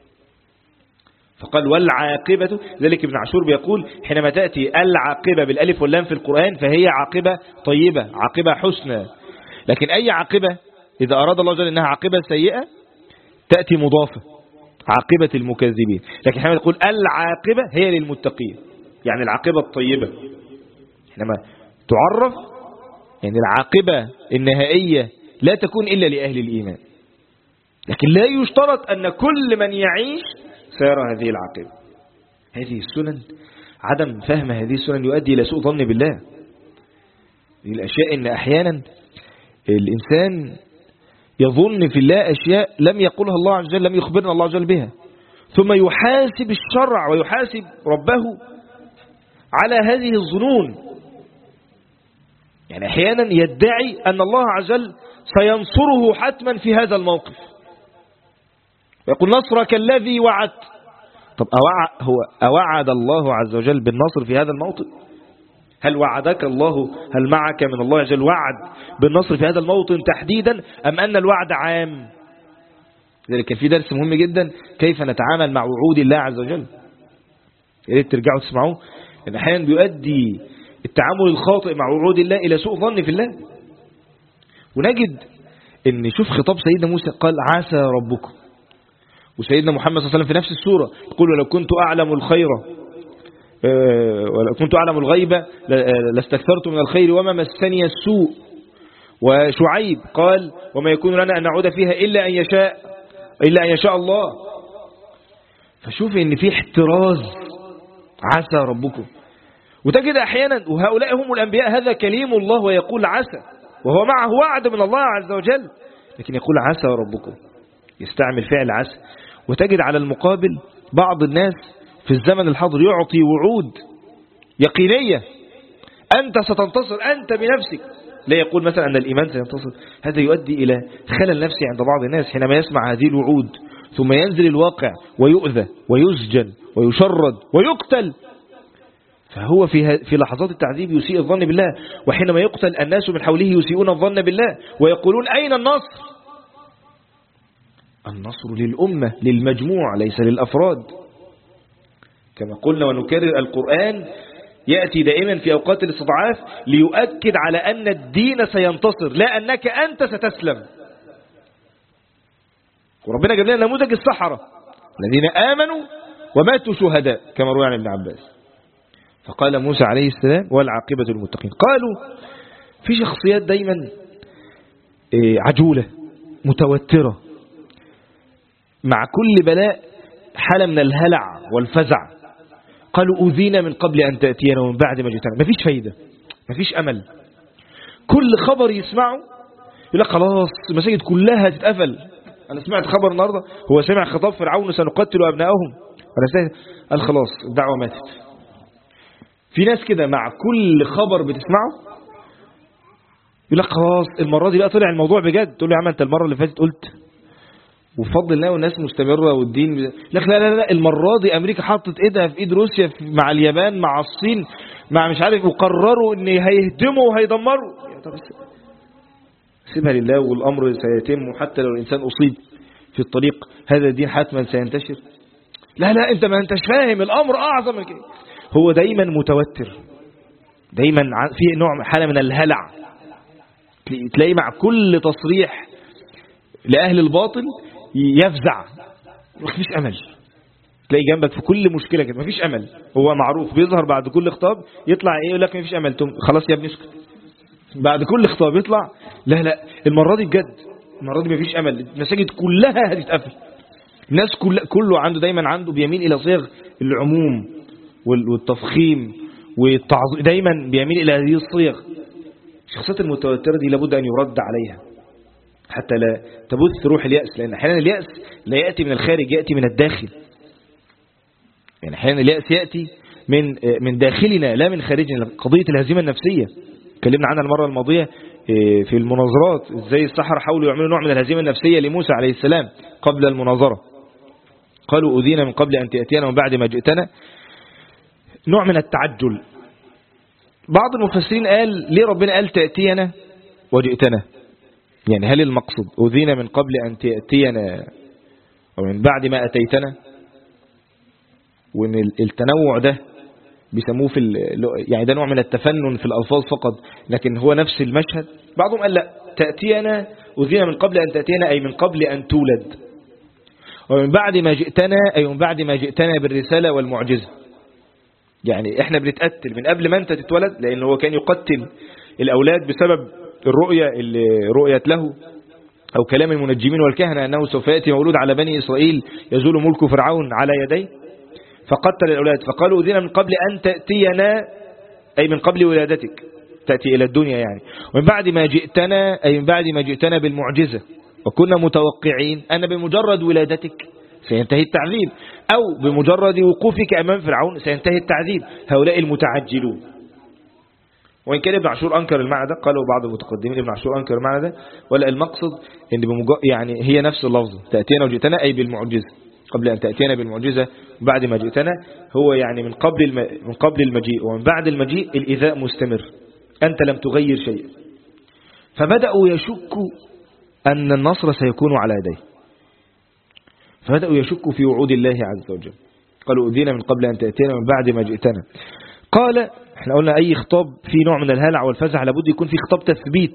فقال والعاقبة، ذلك ابن عاشور بيقول حينما تأتي العاقبة بالألف واللام في القرآن فهي عاقبة طيبة، عاقبة حسنى. لكن أي عاقبة إذا أراد الله جل أنها عاقبة سيئة تأتي مضافة، عاقبة المكذبين. لكن حينما تقول العاقبة هي للمتقين يعني العاقبة الطيبة، حينما تعرف يعني العاقبة النهائية لا تكون إلا لأهل الإيمان. لكن لا يشترط أن كل من يعيش سيرى هذه العاقبة. هذه السنن، عدم فهم هذه السنن يؤدي إلى سوء ظن بالله. هذه الأشياء إن أحيانا الإنسان يظن في الله أشياء لم يقولها الله عز وجل، لم يخبرنا الله عز وجل بها، ثم يحاسب الشرع ويحاسب ربه على هذه الظنون. يعني أحيانا يدعي أن الله عز وجل سينصره حتما في هذا الموقف، ويقول نصرك الذي وعدت. طب أوعد الله عز وجل بالنصر في هذا الموطن؟ هل وعدك الله، هل معك من الله عز وجل وعد بالنصر في هذا الموطن تحديدا أم أن الوعد عام؟ لذلك كان في درس مهم جدا كيف نتعامل مع وعود الله عز وجل، يا ريت ترجعوا تسمعوه، لأن أحيانا بيؤدي التعامل الخاطئ مع وعود الله إلى سوء ظن في الله. ونجد ان شوف خطاب سيدنا موسى قال عسى ربكم، وسيدنا محمد صلى الله عليه وسلم في نفس السورة يقول ولو كنت أعلم الخير ولو كنت أعلم الغيب لاستكثرت من الخير وما مسني السوء. وشعيب قال وما يكون لنا أن نعود فيها إلا أن يشاء الله. فشوف ان في احتراز عسى ربكم. وتجد أحيانا وهؤلاء هم الأنبياء هذا كليم الله ويقول عسى وهو معه وعد من الله عز وجل، لكن يقول عسى ربكم، يستعمل فعل عسى. وتجد على المقابل بعض الناس في الزمن الحاضر يعطي وعود يقينية أنت ستنتصر أنت بنفسك، لا يقول مثلا أن الإيمان سينتصر. هذا يؤدي إلى خلل نفسي عند بعض الناس حينما يسمع هذه الوعود ثم ينزل الواقع ويؤذى ويسجن ويشرد ويقتل، فهو في لحظات التعذيب يسيء الظن بالله. وحينما يقتل الناس من حوله يسيئون الظن بالله ويقولون أين النصر؟ النصر للأمة للمجموع ليس للأفراد. كما قلنا ونكرر القرآن يأتي دائما في أوقات الاستضعاف ليؤكد على أن الدين سينتصر لا أنك أنت ستسلم. وربنا جاب لنا نموذج السحرة الذين آمنوا وماتوا شهداء كما روى عن ابن عباس. فقال موسى عليه السلام والعاقبة للمتقين. قالوا في شخصيات دايما عجولة متوترة مع كل بلاء حالة من الهلع والفزع. قالوا أوذينا من قبل أن تأتينا ومن بعد ما جئتنا. مفيش فايدة، مفيش أمل. كل خبر يسمعه يقول لك خلاص المساجد كلها تتقفل. أنا سمعت خبر النهاردة هو سمع خطاب فرعون سنقتل أبنائهم، قال خلاص الدعوة ماتت. في ناس كده مع كل خبر بتسمعه يقول لك خلاص المرة دي بقى طلع الموضوع بجد، تقول له يا عم انت المرة اللي فاتت قلت وبفضل الله والناس مستمرة والدين لك لا لا لا، المرة دي أمريكا حطت إيدها في إيد روسيا مع اليابان مع الصين مع مش عارف، وقرروا إن هيهدموا وهيدمروا. طب سيبها لله والأمر سيتم، حتى لو الإنسان أصيب في الطريق هذا الدين حتما سينتشر. لا لا أنت ما أنتش فاهم الأمر أعظم من كده. هو دايما متوتر، دايما في نوع حالة من الهلع، تلاقي مع كل تصريح لأهل الباطل يفزع، مفيش أمل. تلاقي جنبك في كل مشكلة كده مفيش أمل، هو معروف بيظهر بعد كل خطاب يطلع إيه يقول لك مفيش أمل، خلاص يا ابني اسكت. بعد كل خطاب يطلع لا لا المرة دي بجد، المرة دي مفيش أمل، المساجد كلها هتتقفل. الناس كله عنده دايما عنده بيميل إلى صيغ العموم والتفخيم والتعظيم، دايما بيميل إلى هذه الصيغ. الشخصيات المتوترة دي لابد أن يرد عليها حتى لا تبث روح اليأس، لأن أحيانا اليأس لا يأتي من الخارج، يأتي من الداخل. يعني أحيانا اليأس يأتي من داخلنا لا من خارجنا. قضية الهزيمة النفسية اتكلمنا عنها المرة الماضية في المناظرات، ازاي السحرة حاولوا يعملوا نوع من الهزيمة النفسية لموسى عليه السلام قبل المناظرة. قالوا أذينا من قبل أن تأتينا ومن بعد ما جئتنا، نوع من التعجل. بعض المفسرين قال ليه ربنا قال تأتينا وجئتنا؟ يعني هل المقصد أذينا من قبل أن تأتينا ومن بعد ما أتيتنا؟ وإن التنوع ده بيسموه يعني ده نوع من التفنن في الألفاظ فقط، لكن هو نفس المشهد. بعضهم قال لا، تأتينا أذينا من قبل أن تأتينا أي من قبل أن تولد، ومن بعد ما جئتنا أي من بعد ما جئتنا بالرسالة والمعجزة. يعني احنا بنتقتل من قبل ما انت تتولد، لأنه هو كان يقتل الأولاد بسبب الرؤية اللي رؤيت له أو كلام المنجمين والكهنة أنه سوف يأتي مولود على بني إسرائيل يزول ملك فرعون على يديه، فقتل الأولاد. فقالوا أذينا من قبل أن تأتينا أي من قبل ولادتك، تأتي إلى الدنيا يعني. ومن بعد ما جئتنا أي من بعد ما جئتنا بالمعجزة، وكنا متوقعين أن بمجرد ولادتك سينتهي التعذيب، أو بمجرد وقوفك أمام فرعون سينتهي التعذيب. هؤلاء المتعجلون. وإن كان ابن عاشور أنكر المعنى ده، قالوا بعض المتقدمين ابن عاشور أنكر المعنى ده، ولا المقصد إن يعني هي نفس اللفظ، تأتينا وجئتنا أي بالمعجزة، قبل أن تأتينا بالمعجزة بعد ما جئتنا، هو يعني من قبل المجيء، ومن بعد المجيء الإيذاء مستمر، أنت لم تغير شيء. فبدأوا يشكوا أن النصر سيكون على يديه، فبدأوا يشكوا في وعود الله عز وجل. قالوا أذينا من قبل أن تأتينا ومن بعد ما جئتنا. قال احنا قلنا أي خطاب في نوع من الهلع والفزع لابد يكون في خطاب تثبيت،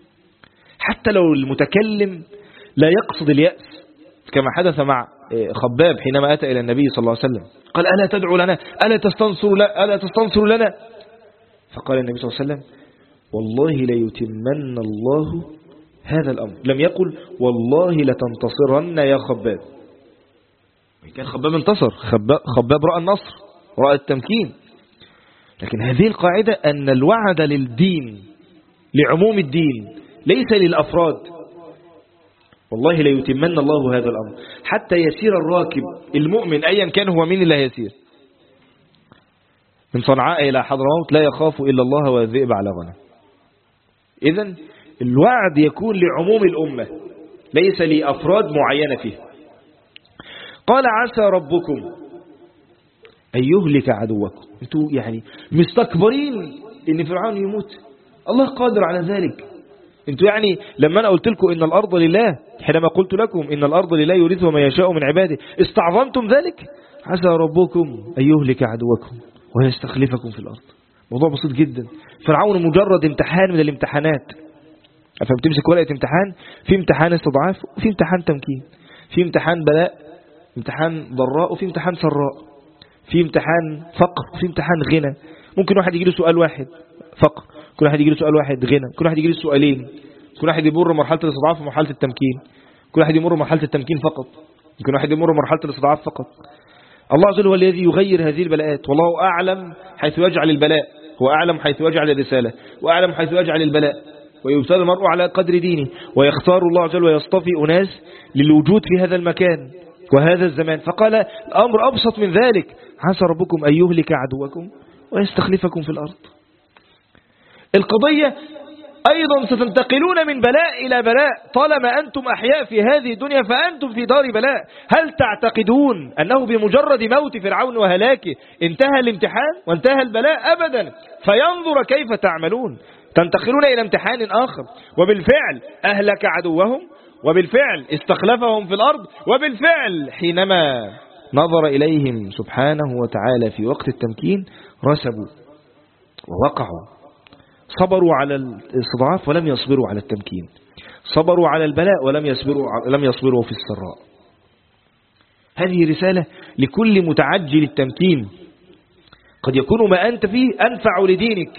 حتى لو المتكلم لا يقصد اليأس، كما حدث مع خباب حينما أتى إلى النبي صلى الله عليه وسلم قال ألا تدعو لنا ألا تستنصر لنا؟ فقال النبي صلى الله عليه وسلم والله ليتمن الله هذا الأمر. لم يقل والله لتنتصرن يا خباب. كان خباب انتصر، خباب رأى النصر رأى التمكين. لكن هذه القاعدة أن الوعد للدين لعموم الدين ليس للأفراد. والله ليتمن الله هذا الأمر حتى يسير الراكب المؤمن أيا كان هو مين اللي هيسير من صنعاء إلى حضرموت لا يخاف إلا الله والذئب على غنم. إذن الوعد يكون لعموم الأمة ليس لأفراد معينة فيه. قال عسى ربكم أن يهلك عدوكم. انتوا يعني مستكبرين إن فرعون يموت، الله قادر على ذلك. انتوا يعني لما أنا قلت لكم إن الأرض لله، حينما قلت لكم إن الأرض لله يورثها ما يشاء من عباده، استعظمتم ذلك. عسى ربكم أن يهلك عدوكم ويستخلفكم في الأرض. موضوع بسيط جدا. فرعون مجرد امتحان من الامتحانات. أفهم؟ تمسك ورقة امتحان، في امتحان استضعاف وفي امتحان تمكين، في امتحان بلاء، امتحان ضراء وفي امتحان سراء، في امتحان فقر وفي امتحان غنى. ممكن واحد يجي له سؤال واحد فقر، كل واحد يجي له سؤال واحد غنى، كل واحد يجي له سؤالين، كل واحد يمر مرحلة الاستضعاف ومرحلة التمكين، كل واحد يمر مرحلة التمكين فقط، يمكن واحد يمر مرحلة الاستضعاف فقط. الله عز وجل هو الذي يغير هذه البلاءات، والله أعلم حيث يجعل البلاء، هو أعلم حيث يجعل الرسالة، وأعلم حيث يجعل البلاء. ويبتلى المرء على قدر دينه، ويختار الله عز وجل ويصطفي أناس للوجود في هذا المكان وهذا الزمان. فقال الأمر أبسط من ذلك، عسى ربكم أن يهلك عدوكم ويستخلفكم في الأرض. القضية أيضا ستنتقلون من بلاء إلى بلاء، طالما أنتم أحياء في هذه الدنيا فأنتم في دار بلاء. هل تعتقدون أنه بمجرد موت فرعون وهلاكه انتهى الامتحان وانتهى البلاء؟ أبدا، فينظر كيف تعملون. تنتقلون إلى امتحان آخر، وبالفعل أهلك عدوهم، وبالفعل استخلفهم في الأرض، وبالفعل حينما نظر إليهم سبحانه وتعالى في وقت التمكين رسبوا ووقعوا. صبروا على الاستضعاف ولم يصبروا على التمكين، صبروا على البلاء ولم يصبروا في السراء. هذه رسالة لكل متعجل التمكين. قد يكون ما أنت فيه أنفع لدينك،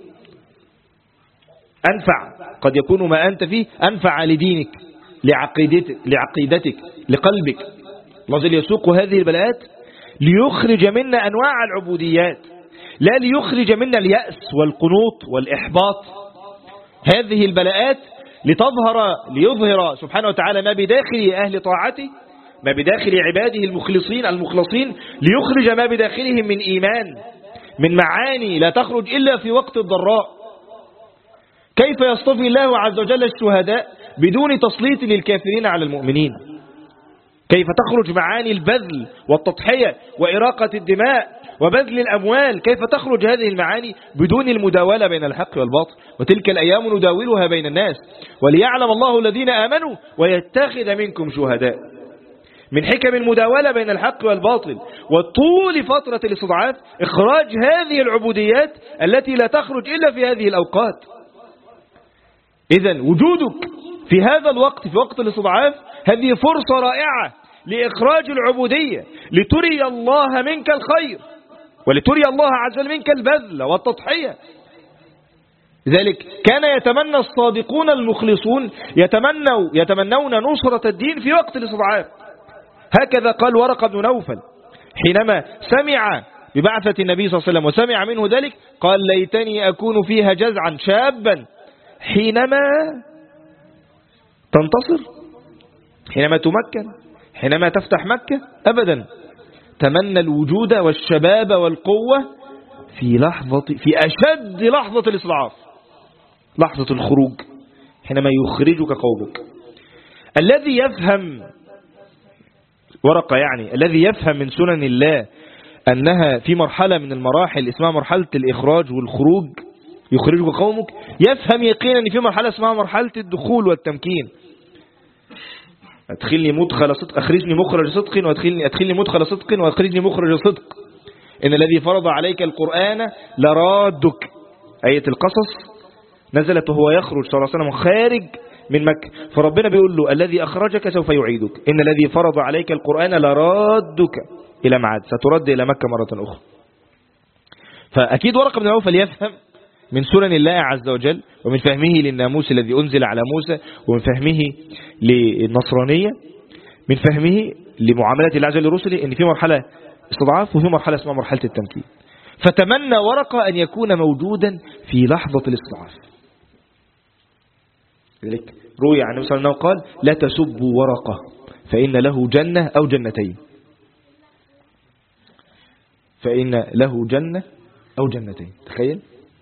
قد يكون ما أنت فيه أنفع لدينك، لعقيدتك، لقلبك. الله جل يسوق هذه البلاءات ليخرج منا أنواع العبوديات، لا ليخرج منا اليأس والقنوط والإحباط. هذه البلاءات ليظهر سبحانه وتعالى ما بداخل أهل طاعته، ما بداخل عباده المخلصين، ليخرج ما بداخلهم من إيمان، من معاني لا تخرج إلا في وقت الضراء. كيف يصطفي الله عز وجل الشهداء بدون تسليط للكافرين على المؤمنين؟ كيف تخرج معاني البذل والتضحية وإراقة الدماء وبذل الأموال؟ كيف تخرج هذه المعاني بدون المداولة بين الحق والباطل؟ وتلك الأيام نداولها بين الناس وليعلم الله الذين آمنوا ويتخذ منكم شهداء. من حكم المداولة بين الحق والباطل وطول فترة الاستضعاف إخراج هذه العبوديات التي لا تخرج إلا في هذه الأوقات. إذن وجودك في هذا الوقت، في وقت الاستضعاف، هذه فرصة رائعة لإخراج العبودية، لتري الله منك الخير ولتري الله عز وجل منك البذل والتضحية. لذلك كان يتمنى الصادقون المخلصون يتمنون نصرة الدين في وقت الاستضعاف. هكذا قال ورقة بن نوفل حينما سمع ببعثة النبي صلى الله عليه وسلم وسمع منه ذلك، قال ليتني أكون فيها جزعا شابا حينما تنتصر، حينما تمكن، حينما تفتح مكة. أبدا، تمنى الوجود والشباب والقوة في أشد لحظة الاستضعاف، لحظة الخروج، حينما يخرجك قومك. الذي يفهم ورقة الذي يفهم من سنن الله أنها في مرحلة من المراحل اسمها مرحلة الإخراج والخروج، يخرجك قومك، يفهم يقينا أن في مرحلة اسمها مرحلة الدخول والتمكين. أدخلني مدخل صدق، أخرجني مخرج صدق، أدخلني مدخل صدق وأخرجني مخرج صدق. إن الذي فرض عليك القرآن لرادك. آية القصص نزلت وهو يخرج صلى الله عليه وسلم خارج من مكة، فربنا بيقول له الذي أخرجك سوف يعيدك، إن الذي فرض عليك القرآن لرادك إلى معاد، سترد إلى مكة مرة أخرى. فأكيد ورقة بن نوفل يفهم من سنن الله عز وجل، ومن فهمه للناموس الذي أنزل على موسى، ومن فهمه للنصرانية، من فهمه لمعاملة الله عز وجل لرسله، إن في مرحلة استضعاف وفي مرحلة اسمها مرحلة التمكين. فتمنى ورقة أن يكون موجودا في لحظة الاستضعاف. لذلك روي عن النبي صلى الله عليه وسلم قال لا تسبوا ورقة فإن له جنة أو جنتين، فإن له جنة أو جنتين. تخيل،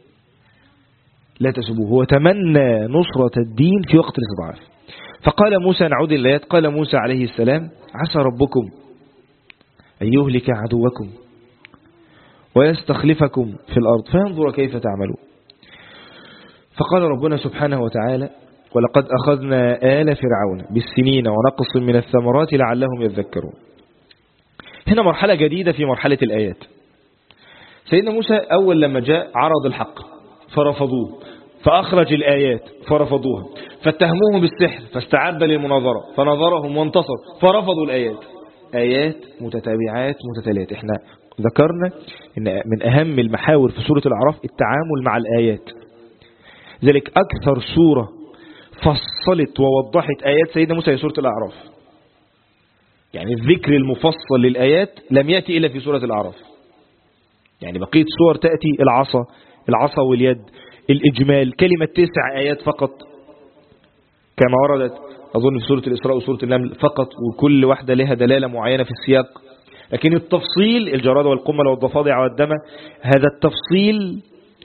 لا تسبوه. هو تمنى نصرة الدين في وقت الاستضعاف. فقال موسى، نعود الآيات، قال موسى عليه السلام عسى ربكم أن يهلك عدوكم ويستخلفكم في الأرض فينظر كيف تعملون. فقال ربنا سبحانه وتعالى ولقد أخذنا آل فرعون بالسنين ونقص من الثمرات لعلهم يذكرون. هنا مرحلة جديدة في مرحلة الآيات. سيدنا موسى أول لما جاء عرض الحق فرفضوه، فأخرج الآيات فرفضوها، فاتهموه بالسحر فاستعد للمناظرة فنظرهم وانتصر فرفضوا الآيات. آيات متتابعات متتاليات. احنا ذكرنا إن من أهم المحاور في سورة الأعراف التعامل مع الآيات. ذلك أكثر سورة فصلت ووضحت آيات سيدنا موسى هي سورة الأعراف. يعني الذكر المفصل للآيات لم يأتي إلا في سورة الأعراف. يعني بقية سور تأتي العصا واليد، الإجمال، كلمة 9 آيات فقط كما وردت أظن في سورة الإسراء وسورة النمل فقط، وكل واحدة لها دلالة معينة في السياق. لكن التفصيل، الجراد والقمل والضفادع والدم، هذا التفصيل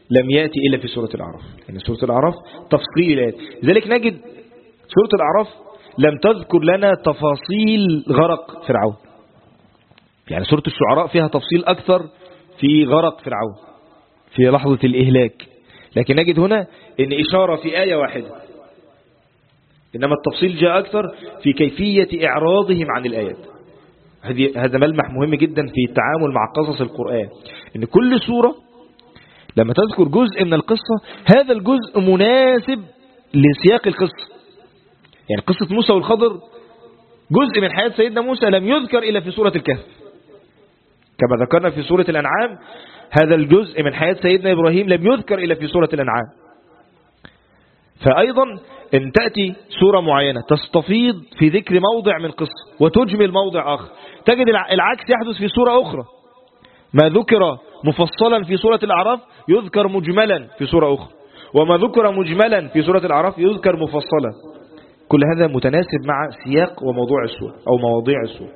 لم يأتي إلا في سورة الأعراف، يعني سورة الأعراف تفصيل الآيات. لذلك نجد سورة الأعراف لم تذكر لنا تفاصيل غرق فرعون، يعني سورة الشعراء فيها تفصيل أكثر في غرق فرعون في لحظة الإهلاك، لكن نجد هنا إن إشارة في آية واحدة، إنما التفصيل جاء أكثر في كيفية إعراضهم عن الآيات. هذا ملمح مهم جدا في التعامل مع قصص القرآن، إن كل سورة لما تذكر جزء من القصة هذا الجزء مناسب لسياق القصة. يعني قصة موسى والخضر جزء من حياة سيدنا موسى لم يذكر إلا في سورة الكهف، كما ذكرنا في سورة الأنعام هذا الجزء من حياة سيدنا إبراهيم لم يذكر إلا في سورة الأنعام. فأيضا إن تأتي سورة معينة تستفيض في ذكر موضع من قصة وتجمل موضع آخر، تجد العكس يحدث في سورة أخرى، ما ذكر مفصلا في سورة الأعراف يذكر مجملا في سورة أخرى، وما ذكر مجملا في سورة الأعراف يذكر مفصلا. كل هذا متناسب مع سياق وموضوع السورة أو مواضيع السورة.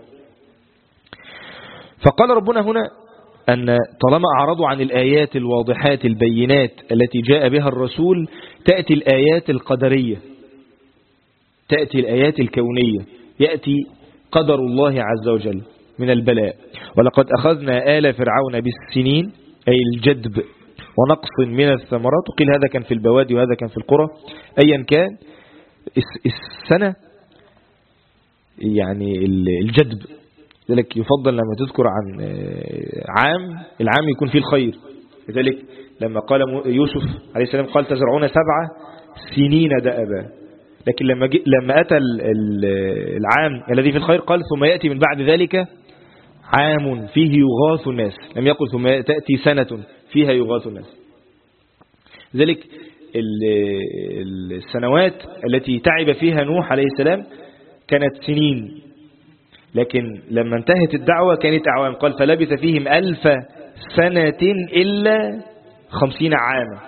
فقال ربنا هنا أن طالما أعرضوا عن الآيات الواضحات البينات التي جاء بها الرسول تأتي الآيات القدرية، تأتي الآيات الكونية، يأتي قدر الله عز وجل من البلاء. ولقد أخذنا آل فرعون بالسنين أي الجدب ونقص من الثمرات، وقيل هذا كان في البوادي وهذا كان في القرى، أيا كان السنة يعني الجدب. لذلك يفضل لما تذكر عن العام يكون فيه الخير. لذلك لما قال يوسف عليه السلام قال تزرعون 7 سنين دأبا، لكن لما أتى العام الذي في الخير قال ثم يأتي من بعد ذلك عام فيه يغاث الناس، لم يقل ثم تأتي سنة فيها يغاث الناس. لذلك السنوات التي تعب فيها نوح عليه السلام كانت سنين، لكن لما انتهت الدعوة كانت أعوام، قال فلبث فيهم 1000 سنة إلا 50 عاما.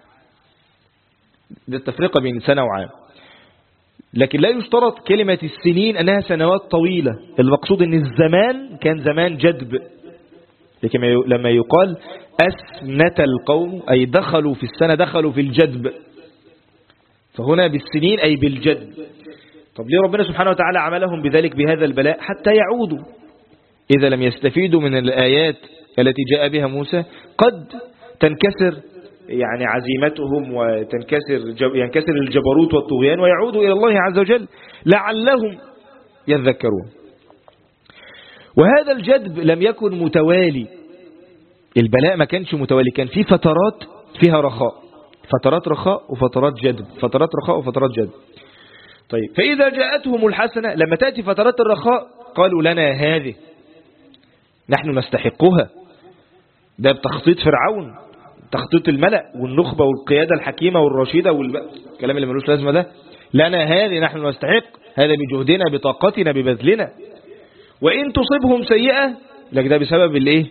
ده التفرقة بين سنة وعام. لكن لا يشترط كلمة السنين أنها سنوات طويلة، المقصود أن الزمان كان زمان جدب. لكن لما يقال أسنة القوم أي دخلوا في السنة، دخلوا في الجدب، فهنا بالسنين أي بالجدب. طب ليه ربنا سبحانه وتعالى عملهم بذلك بهذا البلاء؟ حتى يعودوا إذا لم يستفيدوا من الآيات التي جاء بها موسى قد تنكسر يعني عزيمتهم وينكسر الجبروت والطغيان ويعودوا إلى الله عز وجل لعلهم يذكرون. وهذا الجدب لم يكن متوالي، البلاء ما كانش متوالي، كان في فترات فيها رخاء، فترات رخاء وفترات جدب، فترات رخاء وفترات جدب. طيب فإذا جاءتهم الحسنة، لما تأتي فترات الرخاء قالوا لنا هذه نحن نستحقها، ده بتخطيط فرعون، تخطيط الملأ والنخبة والقيادة الحكيمة والرشيدة والكلام اللي ملوش لازمة ده، لنا هذه نحن نستحق، هذا بجهدنا بطاقتنا ببذلنا. وإن تصبهم سيئة لك ده بسبب الايه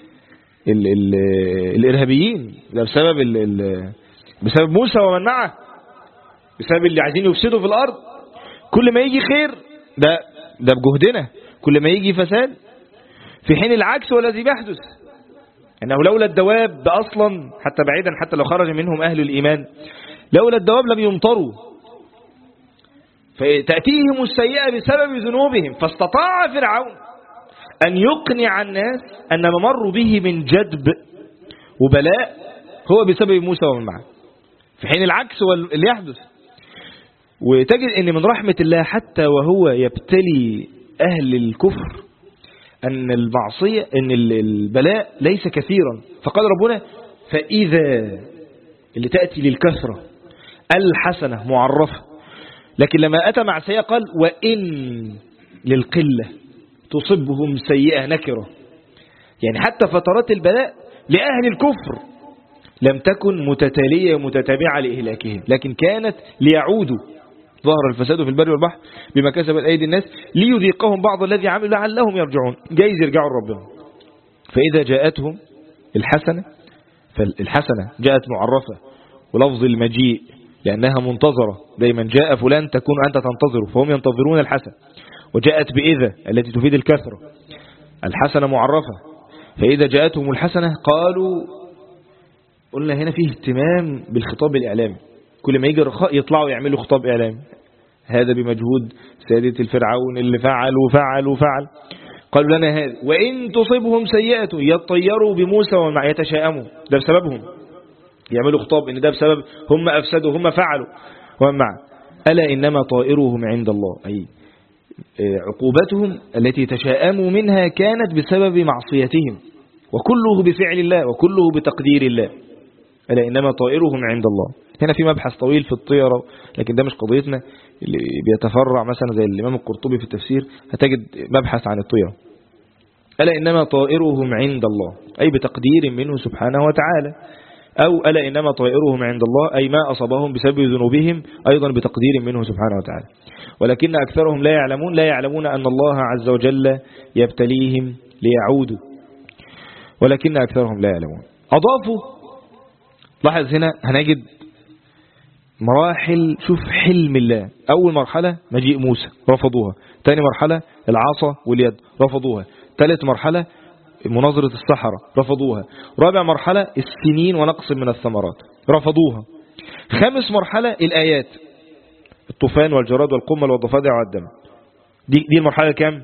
الإرهابيين، ده بسبب موسى ومن معه، بسبب اللي عايزين يفسدوا في الأرض. كل ما يجي خير ده بجهدنا، كل ما يجي فساد، في حين العكس هو الذي بيحدث، أنه لولا الدواب أصلا حتى بعيدا حتى لو خرج منهم أهل الإيمان، لولا الدواب لم يمطروا، فتأتيهم السيئة بسبب ذنوبهم، فاستطاع فرعون أن يقنع الناس أن ما مروا به من جدب وبلاء هو بسبب موسى ومن معه، في حين العكس هو اللي يحدث. وتجد أن من رحمة الله حتى وهو يبتلي أهل الكفر أن المعصية أن البلاء ليس كثيرا، فقال ربنا فإذا اللي تأتي للكثرة الحسنة معرفة، لكن لما أتى مع سيئة قال وإن للقلة تصبهم سيئة نكرة. يعني حتى فترات البلاء لأهل الكفر لم تكن متتالية ومتتابعة لإهلاكهم، لكن كانت ليعودوا. ظهر الفساد في البر والبحر بما كسبت أيدي الناس ليذيقهم بعض الذي عملوا لعلهم يرجعون، جايز يرجعوا لربهم. فإذا جاءتهم الحسنة، فالحسنة جاءت معرفة ولفظ المجيء لأنها منتظرة، دايما جاء فلان تكون أنت تنتظره، فهم ينتظرون الحسنة. وجاءت بإذا التي تفيد الكثرة، الحسنة معرفة، فإذا جاءتهم الحسنة قالوا قلنا هنا فيه اهتمام بالخطاب الإعلامي، كل ما يجي رخاء يطلعوا يعملوا خطاب إعلامي، هذا بمجهود سادة الفرعون اللي فعل وفعل وفعل. قالوا لنا هذا وإن تصبهم سيئة يطيروا بموسى ومن يتشاءموا، ده بسببهم يعملوا خطاب إن ده بسبب هم أفسدوا هم فعلوا ومن معه. ألا إنما طائرهم عند الله، أي عقوبتهم التي تشاءموا منها كانت بسبب معصيتهم، وكله بفعل الله وكله بتقدير الله. ألا إنما طائرهم عند الله. هنا في مبحث طويل في الطيرة، لكن ده مش قضيتنا، اللي بيتفرع مثلا زي الإمام القرطبي في التفسير هتجد مبحث عن الطيرة. ألا إنما طائرهم عند الله، أي بتقدير منه سبحانه وتعالى، أو ألا إنما طائرهم عند الله أي ما أصابهم بسبب ذنوبهم أيضا بتقدير منه سبحانه وتعالى. ولكن أكثرهم لا يعلمون أن الله عز وجل يبتليهم ليعودوا، ولكن أكثرهم لا يعلمون. أضافوا، لاحظ هنا هنجد مراحل، شوف حلم الله. أول مرحلة مجيء موسى رفضوها، ثاني مرحلة العصا واليد رفضوها، ثالث مرحلة مناظرة الصحراء رفضوها، رابع مرحلة السنين ونقص من الثمرات رفضوها، خامس مرحلة الآيات الطوفان والجراد والقمل والضفادع والدم. دي المرحلة كام؟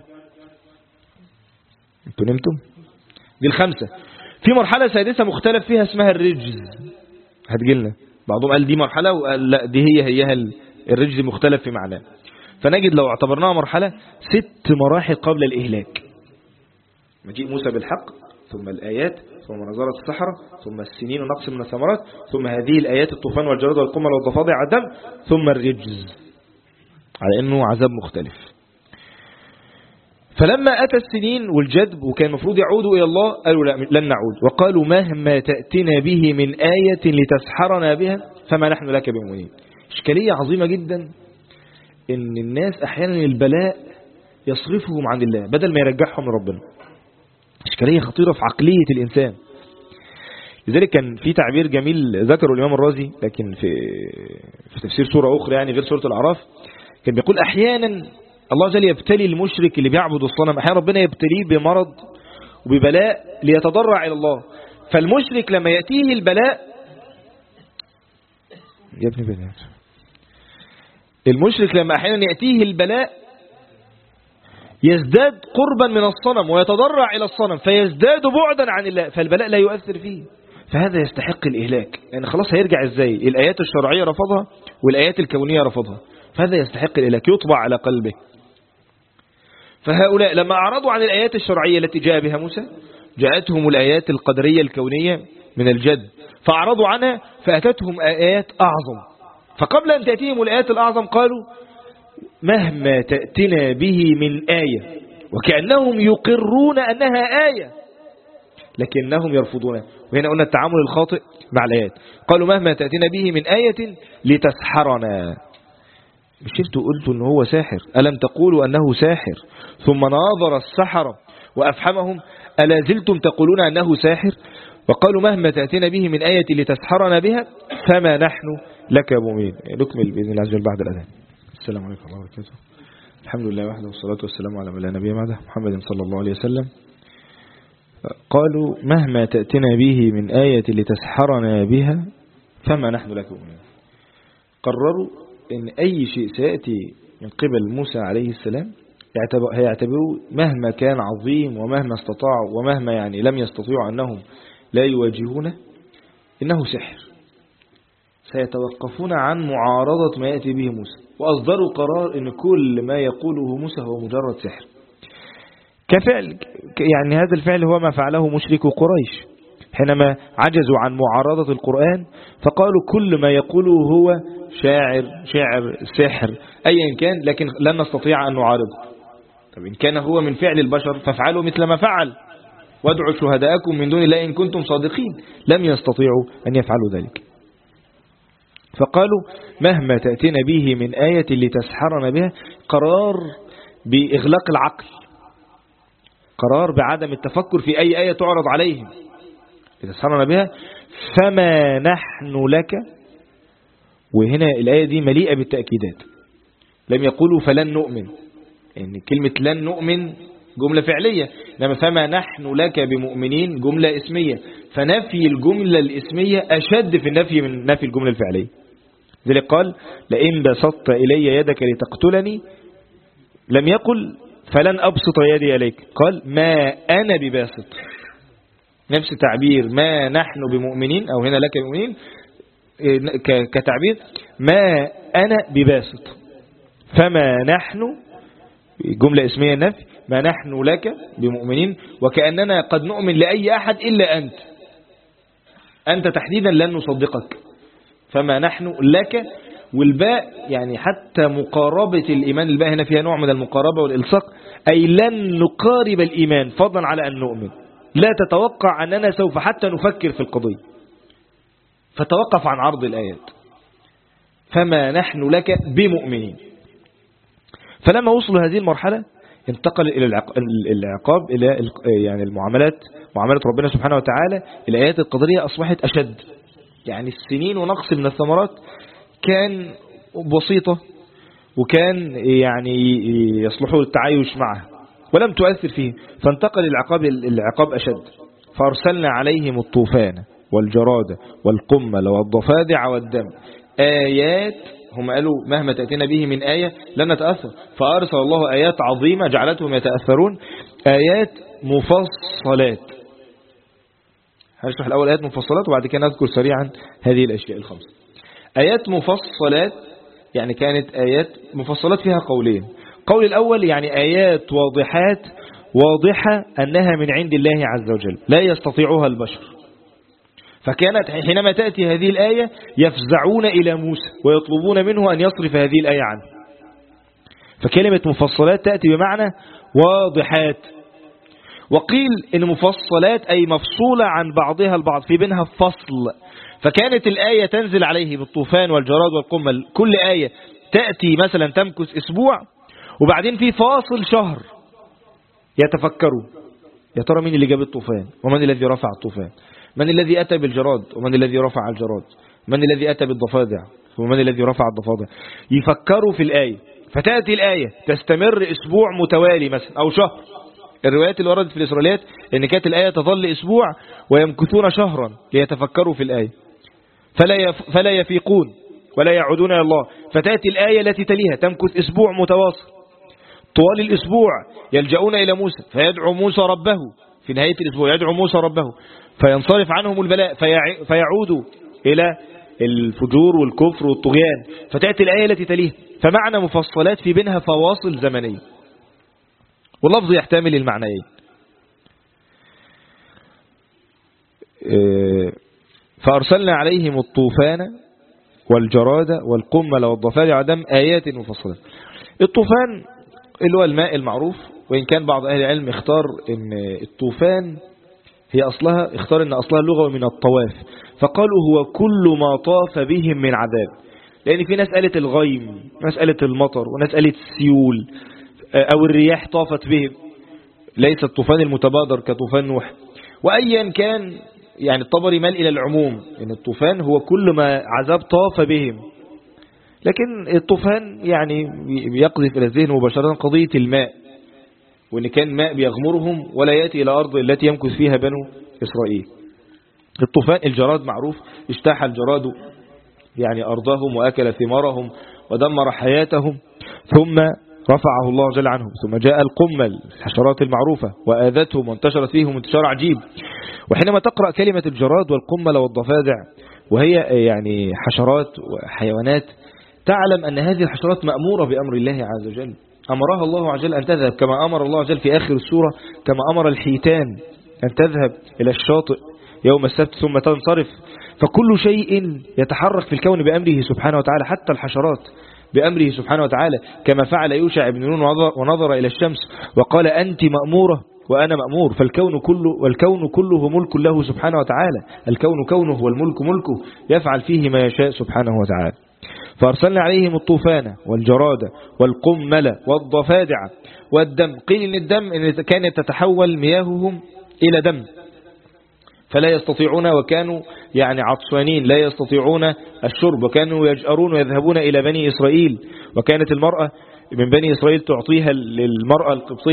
انتوا نمتم؟ دي الخمسة. في مرحلة سادسة مختلف فيها اسمها الرجز، هتجيلنا بعضهم قال دي مرحلة وقال لا دي هي الرجز مختلف في معناه. فنجد لو اعتبرناها مرحلة 6 مراحل قبل الإهلاك: مجيء موسى بالحق، ثم الآيات، ثم مناظرة الصحراء، ثم السنين ونقص من الثمرات، ثم هذه الآيات الطوفان والجراد والقمل والضفادع والدم، ثم الرجز، على أنه عذاب مختلف. فلما أتى السنين والجدب وكان المفروض يعودوا إلى الله قالوا لا لن نعود، وقالوا مهما تأتنا به من آية لتسحرنا بها فما نحن لك بمؤمنين. إشكالية عظيمة جدا إن الناس أحيانا البلاء يصرفهم عن الله بدل ما يرجعهم لربنا. إشكالية خطيرة في عقلية الإنسان. لذلك كان في تعبير جميل ذكره الإمام الرازي، لكن في تفسير سورة أخرى يعني غير سورة الأعراف، كان بيقول أحيانا الله جل يبتلي المشرك اللي بيعبد الصنم، أحيانا ربنا يبتليه بمرض وببلاء ليتضرع إلى الله. فالمشرك لما يأتيه البلاء يا ابن بنات، المشرك لما أحيانا يأتيه البلاء يزداد قربا من الصنم ويتضرع إلى الصنم فيزداد بعدا عن الله، فالبلاء لا يؤثر فيه، فهذا يستحق الإهلاك. يعني خلاص هيرجع إزاي؟ الآيات الشرعية رفضها والآيات الكونية رفضها، فهذا يستحق الإهلاك، يطبع على قلبه. فهؤلاء لما أعرضوا عن الآيات الشرعية التي جاء بها موسى جاءتهم الآيات القدرية الكونية من الجد، فأعرضوا عنها فأتتهم آيات أعظم. فقبل أن تأتيهم الآيات الأعظم قالوا مهما تأتنا به من آية، وكأنهم يقرون أنها آية لكنهم يرفضونها. وهنا قلنا التعامل الخاطئ مع الآيات. قالوا مهما تأتنا به من آية لتسحرنا، مش انتوا قلتوا أنه هو ساحر؟ ألم تقولوا أنه ساحر ثم ناظر السحرة وأفحمهم ألا زلتم تقولون أنه ساحر؟ وقالوا مهما تأتنا به من آية لتسحرنا بها فما نحن لك بمؤمنين. نكمل بإذن الله عز وجل بعد الأذان. السلام عليكم ورحمة الله وبركاته. الحمد لله وحده والصلاة والسلام على من لا نبي بعده محمد صلى الله عليه وسلم. قالوا مهما تأتنا به من آية لتسحرنا بها فما نحن لك بمؤمنين. قرروا ان اي شيء سيأتي من قبل موسى عليه السلام هيعتبروا مهما كان عظيم ومهما استطاعوا ومهما يعني لم يستطيعوا انهم لا يواجهونه انه سحر. سيتوقفون عن معارضة ما يأتي به موسى، واصدروا قرار ان كل ما يقوله موسى هو مجرد سحر كفعل. يعني هذا الفعل هو ما فعله مشرك قريش حينما عجزوا عن معارضة القرآن، فقالوا كل ما يقوله هو شاعر سحر أيا كان، لكن لن نستطيع أن نعارضه. طب إن كان هو من فعل البشر فافعلوا مثل ما فعل وادعوا شهداءكم من دون الله إن كنتم صادقين. لم يستطيعوا أن يفعلوا ذلك، فقالوا مهما تأتينا به من آية لتسحرنا بها. قرار بإغلاق العقل، قرار بعدم التفكر في أي آية تعرض عليهم لتسحرنا بها فما نحن لك. وهنا الآية دي مليئة بالتأكيدات. لم يقولوا فلن نؤمن، يعني كلمة لن نؤمن جملة فعلية. إنما فما نحن لك بمؤمنين جملة اسمية، فنفي الجملة الاسمية أشد في النفي من نفي الجملة الفعلية. ذلك قال لئن بسطت إلي يدك لتقتلني لم يقل فلن أبسط يدي إليك، قال ما أنا بباسط. نفس تعبير ما نحن بمؤمنين أو هنا لك بمؤمنين كتعبير ما أنا بباسط. فما نحن جملة اسمية النفي، ما نحن لك بمؤمنين، وكأننا قد نؤمن لأي أحد إلا أنت تحديدا لن نصدقك. فما نحن لك، والباء يعني حتى مقاربة الإيمان، الباء هنا فيها نوع من المقاربة والإلصاق، أي لن نقارب الإيمان فضلا على أن نؤمن. لا تتوقع أننا سوف حتى نفكر في القضية، فتوقف عن عرض الآيات. فما نحن لك بمؤمنين. فلما وصلوا هذه المرحلة انتقل إلى العقاب، إلى يعني المعاملات، معاملة ربنا سبحانه وتعالى. الآيات القدرية أصبحت أشد، يعني السنين ونقص من الثمرات كان بسيطة، وكان يعني يصلحوا التعايش معه ولم تؤثر فيه، فانتقل العقاب أشد. فأرسلنا عليهم الطوفان والجراد والقمل والضفادع والدم آيات. هم قالوا مهما تأتينا به من آية لن نتأثر، فأرسل الله آيات عظيمة جعلتهم يتأثرون، آيات مفصلات. هنشرح الأول آيات مفصلات وبعد كده نذكر سريعا هذه الأشياء الخمسة. آيات مفصلات يعني كانت آيات مفصلات فيها قولين. قول الأول يعني آيات واضحات، واضحة أنها من عند الله عز وجل لا يستطيعها البشر. فكانت حينما تأتي هذه الآية يفزعون إلى موسى ويطلبون منه أن يصرف هذه الآية عنه. فكلمة مفصلات تأتي بمعنى واضحات. وقيل إن مفصلات أي مفصولة عن بعضها البعض، في بينها فصل. فكانت الآية تنزل عليه بالطوفان والجراد والقمل، كل آية تأتي مثلا تمكث أسبوع، وبعدين في فاصل شهر يتفكروا يا ترى مين اللي جاب الطوفان، ومن الذي رفع الطوفان، من الذي أتى بالجراد، ومن الذي رفع الجراد، من الذي أتى بالضفادع، ومن الذي رفع الضفادع. يفكروا في الآية، فتأتي الآية تستمر أسبوع متوالي مثلا أو شهر. الروايات اللي وردت في الإسرائيليات إن كانت الآية تظل أسبوع ويمكثون شهرا ليتفكروا في الآية، فلا يفيقون ولا يعودون إلى الله. فتأتي الآية التي تليها تمكث أسبوع متواصل، طوال الأسبوع يلجؤون إلى موسى فيدعو موسى ربه، في نهاية الأسبوع يدعو موسى ربه فينصرف عنهم البلاء فيعودوا إلى الفجور والكفر والطغيان. فتأتي الآية التي تليها. فمعنى مفصلات في بينها فواصل زمنية، واللفظ يحتمل المعنيين. فأرسلنا عليهم الطوفان والجراد والقمل والضفادع والدم آيات مفصلات. الطوفان اللي هو الماء المعروف، وإن كان بعض أهل العلم اختار إن الطوفان هي اختار إن أصلها اللغة من الطواف، فقالوا هو كل ما طاف بهم من عذاب. لأن في ناس قالت الغيم، ناس قالت المطر، وناس قالت السيول أو الرياح طافت بهم، ليس الطوفان المتبادر كطوفان نوح. وأيا كان يعني الطبري مال إلى العموم إن الطوفان هو كل ما عذاب طاف بهم. لكن الطوفان يعني يقذف إلى الذهن مباشرة قضية الماء، وإن كان ماء بيغمرهم ولا يأتي إلى أرض التي يمكث فيها بنو إسرائيل. الطوفان الجراد معروف، اجتاح الجراد يعني أرضهم وأكل ثمارهم ودمر حياتهم، ثم رفعه الله جل عنهم. ثم جاء القمل الحشرات المعروفة وآذتهم وانتشرت فيهم انتشار عجيب. وحينما تقرأ كلمة الجراد والقمل والضفادع وهي يعني حشرات وحيوانات، تعلم أن هذه الحشرات مأمورة بأمر الله عز وجل، أمرها الله عز وجل أن تذهب كما أمر الله عز وجل في آخر السورة، كما أمر الحيتان أن تذهب إلى الشاطئ يوم السبت ثم تنصرف. فكل شيء يتحرك في الكون بأمره سبحانه وتعالى، حتى الحشرات بأمره سبحانه وتعالى، كما فعل يوشع بن نون ونظر إلى الشمس وقال أنت مأمورة وأنا مأمور. والكون كله ملك له سبحانه وتعالى، الكون كونه والملك ملكه، يفعل فيه ما يشاء سبحانه وتعالى. فأرسلنا عليهم الطوفان والجراد والقمل والضفادع والدم. قيل إن الدم إن كانت تتحول مياههم إلى دم فلا يستطيعون، وكانوا يعني عطشانين لا يستطيعون الشرب، وكانوا يجأرون ويذهبون إلى بني إسرائيل. وكانت المرأة من بني إسرائيل تعطيها للمرأة القبطية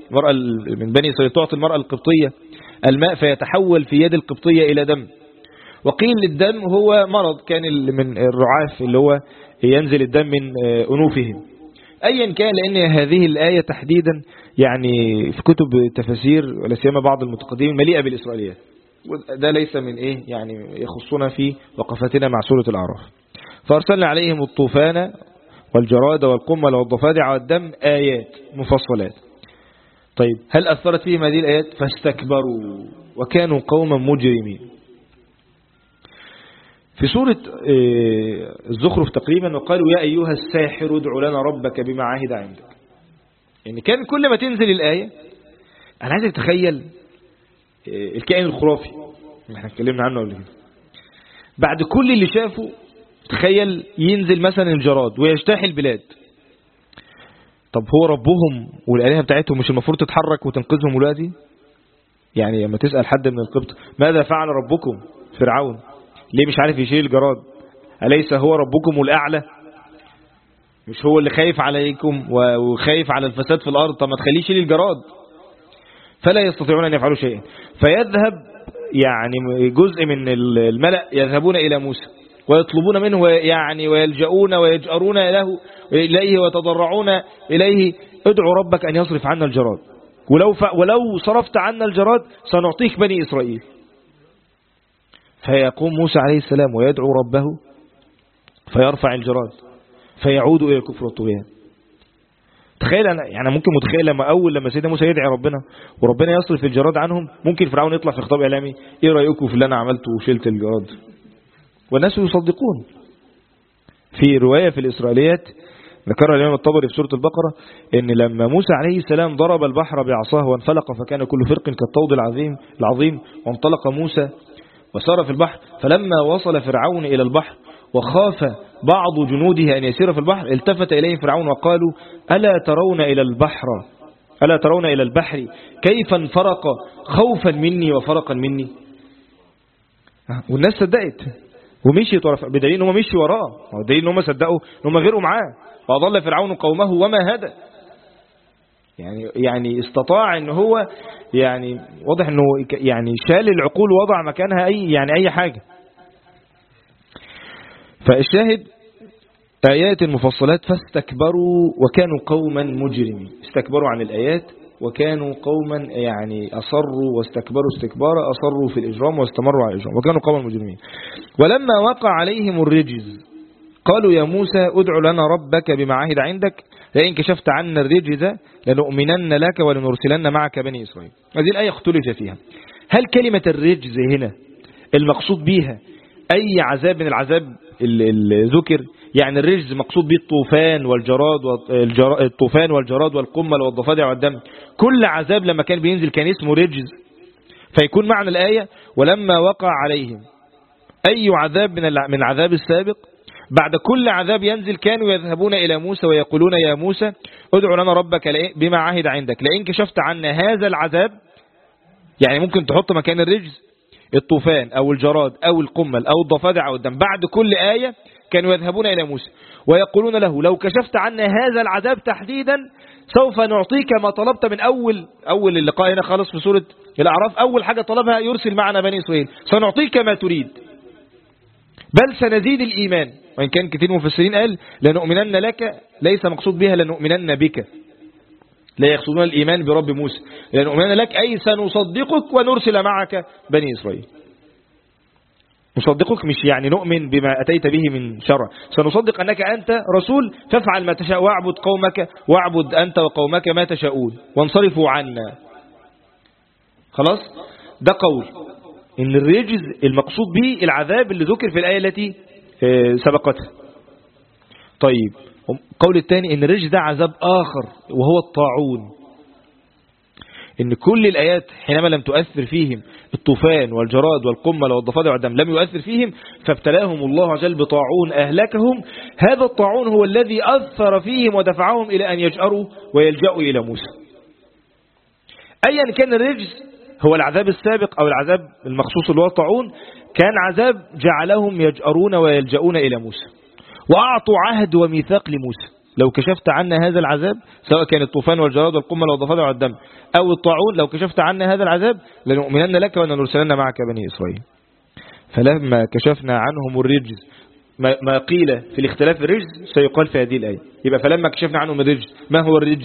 المرأة من بني إسرائيل تعطي المرأة القبطية الماء فيتحول في يد القبطية إلى دم. وقيل الدم هو مرض كان من الرعاف اللي هو ينزل الدم من أنوفهم. أيا كان، لأن هذه الآية تحديدا يعني في كتب التفاسير ولا سيما بعض المتقدمين مليئة بالإسرائيليات، وده ليس من يعني يخصنا في وقفتنا مع سورة الأعراف. فأرسلنا عليهم الطوفان والجراد والقمل والضفادع والدم آيات مفصلات. طيب هل أثرت فيهم هذه الآيات؟ فاستكبروا وكانوا قوما مجرمين. في سورة الزخرف تقريبا وقالوا يا أيها الساحر ادع لنا ربك بما عهد عندك. يعني كان كل ما تنزل الآية، أنا عايزك تخيل الكائن الخرافي اللي احنا اتكلمنا عنه قبل كده، بعد كل اللي شافه تخيل ينزل مثلا الجراد ويجتاح البلاد. طب هو ربهم والآلهة بتاعتهم مش المفروض تتحرك وتنقذهم دلوقتي؟ يعني لما تسأل حد من القبط ماذا فعل ربكم فرعون، ليه مش عارف يشيل الجراد؟ أليس هو ربكم الأعلى؟ مش هو اللي خايف عليكم وخايف على الفساد في الأرض؟ طب ما تخليه يشيل الجراد. فلا يستطيعون أن يفعلوا شيئا. فيذهب يعني جزء من الملأ يذهبون إلى موسى ويطلبون منه يعني ويلجؤون ويجأرون إليه ويتضرعون إليه ادعوا ربك أن يصرف عنا الجراد، ولو صرفت عنا الجراد سنعطيك بني إسرائيل. فيقوم موسى عليه السلام ويدعو ربه فيرفع الجراد فيعود إلى الكفر والطغيان. تخيل يعني ممكن متخيل لما سيدنا موسى يدعي ربنا وربنا يصرف الجراد عنهم، ممكن فرعون يطلع في خطاب إعلامي ايه رأيكم في اللي انا عملته وشلت الجراد؟ والناس يصدقون. في رواية في الإسرائيليات ذكرها الإمام الطبري في سورة البقرة ان لما موسى عليه السلام ضرب البحر بعصاه وانفلق فكان كل فرق كالطود العظيم وانطلق موسى وسار في البحر، فلما وصل فرعون إلى البحر وخاف بعض جنوده أن يسير في البحر التفت إليه فرعون وقالوا ألا ترون إلى البحر كيف انفرق خوفا مني وفرقا مني؟ والناس صدقت ومشيت بدليل أنهم مشي وراه، ودليل أنهم صدقوا أنهم غيروا معاه. وأضل فرعون قومه وما هدى. يعني استطاع أنه هو يعني واضح أنه يعني شال العقول ووضع مكانها أي حاجة. فالشاهد آيات المفصلات فاستكبروا وكانوا قوما مجرمين. استكبروا عن الآيات وكانوا قوما يعني أصروا واستكبروا استكبارا، أصروا في الإجرام واستمروا على الإجرام وكانوا قوما مجرمين. ولما وقع عليهم الرجز قالوا يا موسى ادع لنا ربك بما عهد عندك لئن كشفت عنا الرجز لنؤمنن لك ولنرسلن معك بني إسرائيل. هذه الآية اختلف فيها. هل كلمة الرجز هنا المقصود بها أي عذاب من العذاب اللي ذكر؟ يعني الرجز مقصود به الطوفان والجراد والقمل والضفادع والدم. كل عذاب لما كان بينزل كان اسمه رجز. فيكون معنى الآية ولما وقع عليهم أي عذاب من العذاب السابق، بعد كل عذاب ينزل كانوا يذهبون إلى موسى ويقولون يا موسى ادع لنا ربك بما عهد عندك لئن كشفت عنا هذا العذاب. يعني ممكن تحط مكان الرجز الطوفان أو الجراد أو القمل أو الضفادع أو الدم. بعد كل آية كانوا يذهبون إلى موسى ويقولون له لو كشفت عنا هذا العذاب تحديدا سوف نعطيك ما طلبت من أول اللقاء هنا خالص في سورة الأعراف. أول حاجة طلبها يرسل معنا بني إسرائيل، سنعطيك ما تريد بل سنزيد الإيمان. وإن كان كثير مفسرين قال لنؤمنن لك، ليس مقصود بها لنؤمنن بك، لا يقصدون الإيمان برب موسى، لنؤمنن لك أي سنصدقك ونرسل معك بني إسرائيل. نصدقك مش يعني نؤمن بما أتيت به من شرع، سنصدق أنك أنت رسول فافعل ما تشاء واعبد أنت وقومك ما تشاءون وانصرفوا عنا. خلاص، ده قول إن الرجز المقصود به العذاب اللي ذكر في الآية التي سبقتها. طيب قول الثاني إن الرجز ده عذاب آخر وهو الطاعون. إن كل الآيات حينما لم تؤثر فيهم الطوفان والجراد والقمل والضفادع والدم لم يؤثر فيهم فابتلاهم الله عز وجل بطاعون أهلكهم. هذا الطاعون هو الذي أثر فيهم ودفعهم إلى أن يجأروا ويلجأوا إلى موسى. أيا كان الرجز هو العذاب السابق أو العذاب المخصوص اللي هو الطاعون، كان عذاب جعلهم يجأرون ويلجأون إلى موسى وأعطوا عهد وميثاق لموسى لو كشفت عنا هذا العذاب، سواء كان الطوفان والجراد والقمل والضفادع والدم أو الطاعون، لو كشفت عنا هذا العذاب لنؤمنن لك ولنرسلن معك بني إسرائيل. فلما كشفنا عنهم الرجز، ما قيل في الاختلاف الرجز سيقال في هذه الآية. يبقى فلما كشفنا عنهم الرجز، ما هو الرجز؟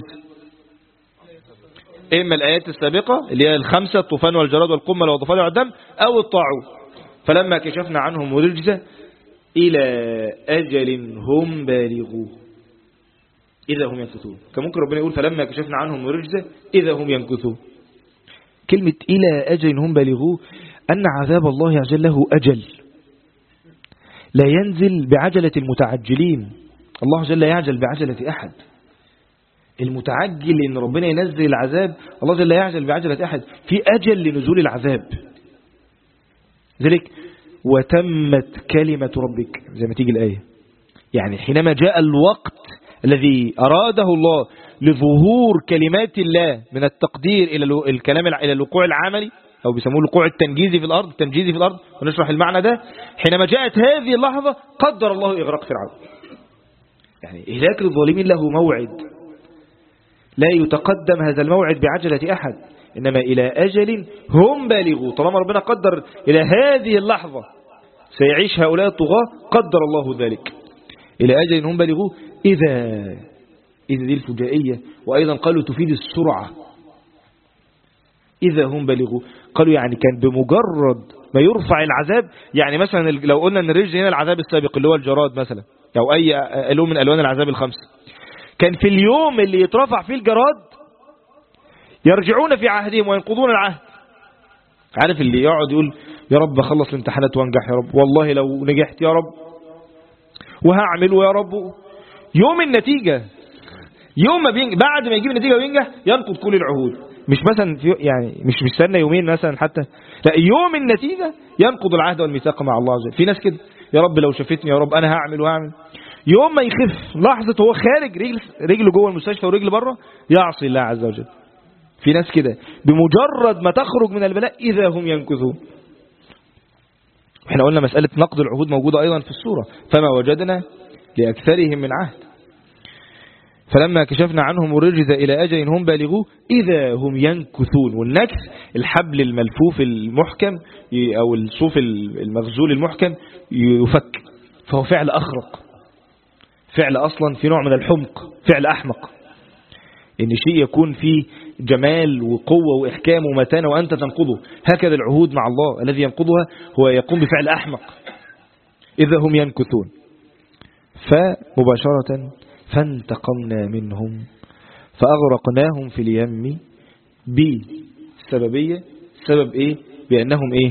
إما الآيات السابقة اللي هي الخمسة، الطوفان والجراد والقمل والضفادع والدم، أو الطاعون. فلما كشفنا عنهم الرجز إلى أجل هم بالغوه إذا هم ينكثون. كان ممكن ربنا يقول فلما كشفنا عنهم الرجز إذا هم ينكثون. كلمة إلى أجل هم بالغوه أن عذاب الله عز وجل له أجل لا ينزل بعجلة المتعجلين. الله عز وجل لا يعجل بعجلة أحد. المتعجل إن ربنا ينزل العذاب، الله عز وجل لا يعجل بعجلة أحد، في أجل لنزول العذاب. ذلك وتمت كلمة ربك زي ما تيجي الآية. يعني حينما جاء الوقت الذي أراده الله لظهور كلمات الله من التقدير إلى الكلام إلى الوقوع العملي، أو بيسموه الوقوع التنجيزي في الأرض، ونشرح المعنى ده. حينما جاءت هذه اللحظة قدر الله إغراق فرعون. يعني إهلاك الظالمين له موعد، لا يتقدم هذا الموعد بعجلة أحد، إنما إلى أجل هم بالغوا. طالما ربنا قدر إلى هذه اللحظة سيعيش هؤلاء الطغاة، قدر الله ذلك إلى أجل هم بالغوا. إذا دي الفجائية، وأيضا قالوا تفيد السرعة. إذا هم بالغوا، قالوا يعني كان بمجرد ما يرفع العذاب. يعني مثلا لو قلنا أن الرجل هنا العذاب السابق اللي هو الجراد مثلا، أو أي لون من ألوان العذاب الخمسة، كان في اليوم اللي يترفع فيه الجراد يرجعون في عهدهم وينقضون العهد. عارف اللي يقعد يقول يا رب خلص الامتحانات وانجح يا رب، والله لو نجحت يا رب وهعمله يا رب. يوم النتيجة، يوم ما بعد ما يجيب النتيجة وينجح ينقض كل العهود. مش مثلا يعني مش مستنى يومين مثلا حتى، لا، يوم النتيجة ينقض العهد والميثاق مع الله عز وجل. في ناس كده يا رب لو شافتني يا رب أنا هعمل وهعمل. يوم ما يخف لحظة هو خارج رجله جوه المستشفى ورجل بره يعصي الله عز وجل. في ناس كده بمجرد ما تخرج من البلاء إذا هم ينكثون. احنا قلنا مسألة نقض العهود موجودة أيضا في السورة، فما وجدنا لأكثرهم من عهد. فلما كشفنا عنهم الرجز إلى أجل هم بالغوه إذا هم ينكثون. والنكث الحبل الملفوف المحكم أو الصوف المغزول المحكم يفك، فهو فعل أخرق، فعل أصلا في نوع من الحمق، فعل أحمق. إن شيء يكون فيه جمال وقوة وإحكام ومتانة وأنت تنقضه. هكذا العهود مع الله، الذي ينقضها هو يقوم بفعل أحمق. إذا هم ينكثون. فمباشرة فانتقمنا منهم فأغرقناهم في اليم بسببية. سبب إيه؟ بأنهم إيه؟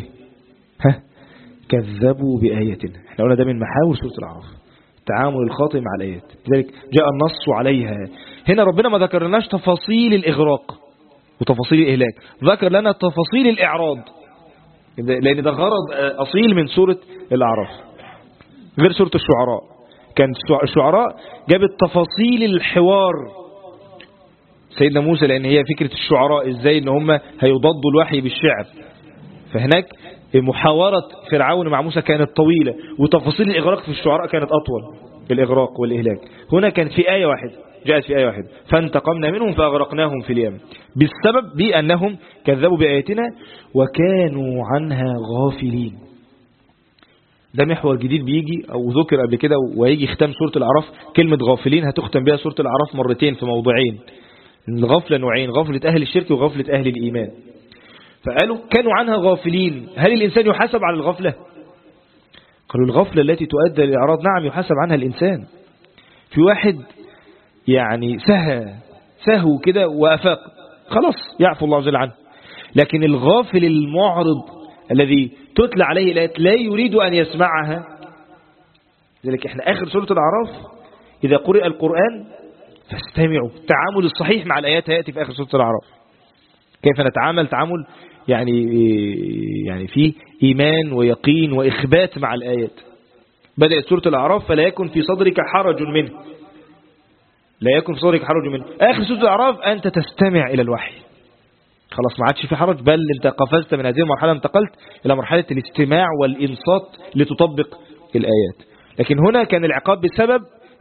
كذبوا بآياتنا. احنا قلنا ده من محاور سورة الأعراف، التعامل الخاطئ مع الآيات. لذلك جاء النص عليها. هنا ربنا ما ذكر لناش تفاصيل الإغراق وتفاصيل الإهلاك، ذكر لنا تفاصيل الإعراض، لأن ده غرض أصيل من سورة الأعراف غير سورة الشعراء. كان الشعراء جابت تفاصيل الحوار سيدنا موسى، لأن هي فكرة الشعراء إزاي إن هم هيضادوا الوحي بالشعر. فهناك محاورة فرعون مع موسى كانت طويلة، وتفاصيل الإغراق في الشعراء كانت أطول. الإغراق والإهلاك هنا كان في آية واحدة، جاءت في آية واحدة، فانتقمنا منهم فأغرقناهم في اليم بالسبب بأنهم كذبوا بآياتنا وكانوا عنها غافلين. ده محور جديد بيجي أو ذكر قبل كده، ويجي ختام سورة الأعراف كلمة غافلين هتختم بها سورة الأعراف مرتين في موضوعين. الغفلة نوعين، غفلة أهل الشرك وغفلة أهل الإيمان. فقالوا كانوا عنها غافلين. هل الإنسان يحاسب على الغفلة؟ قالوا الغفلة التي تؤدى للإعراض نعم يحاسب عنها الإنسان. في واحد يعني سهو كده وأفاق، خلاص يعفو الله عز وجل عنه. لكن الغافل المعرض الذي تتلى عليه الآيات لا يريد أن يسمعها. لذلك احنا آخر سورة الأعراف إذا قرئ القرآن فاستمعوا. التعامل الصحيح مع الآيات يأتي في آخر سورة الأعراف. كيف نتعامل تعامل يعني فيه إيمان ويقين وإخبات مع الآيات. بدأت سورة الأعراف فلا يكن في صدرك حرج منه، لا يكن في صدرك حرج منه. آخر سورة الأعراف أنت تستمع إلى الوحي، خلاص ما عادش في حرج، بل انت قفزت من هذه المرحلة، انتقلت إلى مرحلة الاستماع والإنصات لتطبق الآيات. لكن هنا كان العقاب بسبب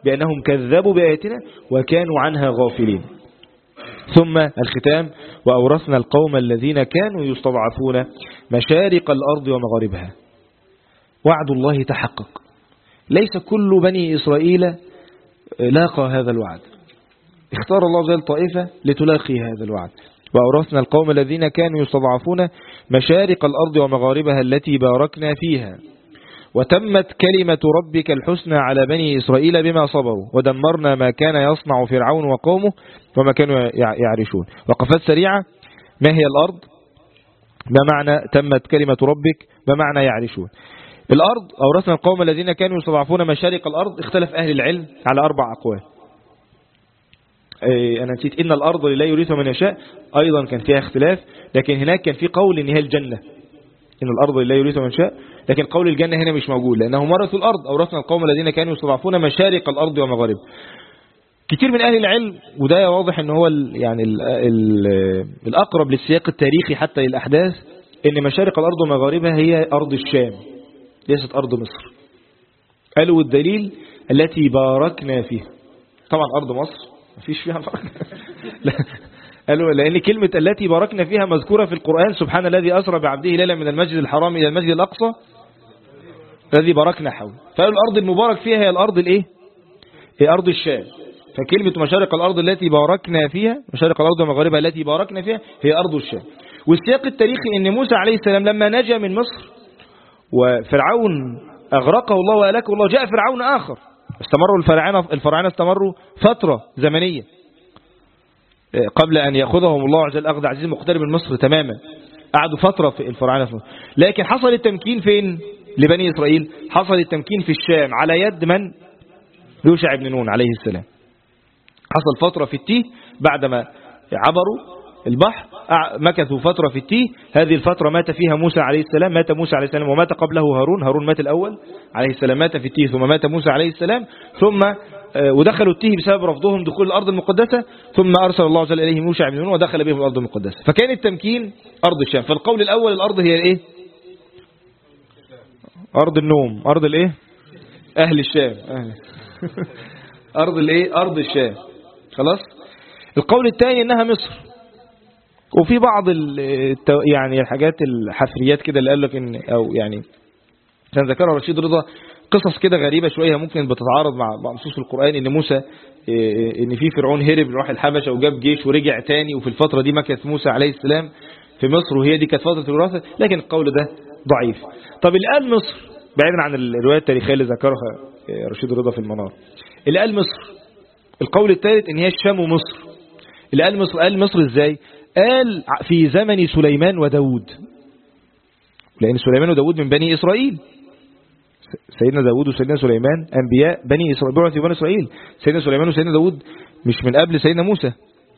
بأنهم كذبوا بآياتنا وكانوا عنها غافلين. ثم الختام: وأورثنا القوم الذين كانوا يستضعفون مشارق الأرض ومغاربها. وعد الله تحقق، ليس كل بني إسرائيل لاقى هذا الوعد، اختار الله عز وجل طائفة لتلاقي هذا الوعد. وأورثنا القوم الذين كانوا يستضعفون مشارق الأرض ومغاربها التي باركنا فيها وتمت كلمة ربك الحسنى على بني إسرائيل بما صبروا ودمرنا ما كان يصنع فرعون وقومه وما كانوا يعرشون. وقفات سريعة: ما هي الأرض؟ ما معنى تمت كلمة ربك؟ ما معنى يعرشون؟ الأرض: أورثنا القوم الذين كانوا يستضعفون مشارق الأرض. اختلف أهل العلم على 4 أقوال. أنا نسيت: إن الأرض لله يورثها من يشاء، أيضا كان فيها اختلاف، لكن هناك كان في قول إن هي الجنة، إن الأرض لله يورثها من يشاء، لكن قول الجنة هنا مش موجود لأنهم ورثوا الأرض. أورثنا القوم الذين كانوا يستضعفون مشارق الأرض ومغاربها. كتير من أهل العلم، وده واضح إن هو يعني الأقرب للسياق التاريخي حتى للأحداث، إن مشارق الأرض ومغاربها هي أرض الشام ليست أرض مصر. قالوا الدليل التي باركنا فيها. طبعا أرض مصر مفيش فيها بركة. قالوا لأن كلمة التي باركنا فيها مذكورة في القرآن: سبحان الذي أسرى بعبده ليلا من المسجد الحرام إلى المسجد الأقصى الذي باركنا حوله. فقالوا الأرض المبارك فيها هي الأرض الإيه؟ هي أرض الشام. فكلمة مشارق الأرض التي باركنا فيها، مشارق الأرض ومغاربها التي باركنا فيها، هي أرض الشام. والسياق التاريخي إن موسى عليه السلام لما نجا من مصر وفرعون أغرقه الله وأهلكه الله، جاء فرعون آخر. استمروا الفراعنة استمروا فترة زمنية قبل أن يأخذهم الله عز وجل أخذ عزيز مقتدر من مصر تماما. قعدوا فترة في الفراعنة في مصر. لكن حصل التمكين فين لبني إسرائيل؟ حصل التمكين في الشام على يد من؟ يوشع بن نون عليه السلام. حصل فترة في التيه بعدما عبروا البحر، مكثوا فترة في التيه. هذه الفترة مات فيها موسى عليه السلام، مات موسى عليه السلام ومات قبله هارون مات الأول عليه السلام، مات في التيه ثم مات موسى عليه السلام، ثم ودخلوا التيه بسبب رفضهم دخول الأرض المقدسة، ثم أرسل الله عز وجل إليهم يوشع بن نون ودخل بهم الأرض المقدسة. فكان التمكين أرض الشام. فالقول الأول الأرض هي الإيه؟ أرض النوم، أرض الإيه؟ أهل الشام. أرض الإيه؟ أرض الشام. خلاص. القول الثاني إنها مصر. وفي بعض يعني الحاجات الحفريات كده اللي قال لك إن، أو يعني كان ذكرها رشيد رضا، قصص كده غريبة شوية ممكن بتتعارض مع نصوص القرآن، إن موسى إن في فرعون هرب راح الحبشة وجاب جيش ورجع تاني، وفي الفترة دي مكث موسى عليه السلام في مصر وهي دي كانت فترة الوراثة، لكن القول ده ضعيف. طب اللي قال مصر بعيدا عن الرواية التاريخية اللي ذكرها رشيد رضا في المنار، اللي قال مصر القول الثالث إن هي الشام ومصر. اللي قال مصر، قال مصر إزاي؟ قال في زمن سليمان وداود، لأن سليمان وداود من بني إسرائيل. سيدنا داود وسيدنا سليمان أنبياء بني إسرائيل، بعثوا في بني إسرائيل. سيدنا سليمان وسيدنا داود مش من قبل سيدنا موسى.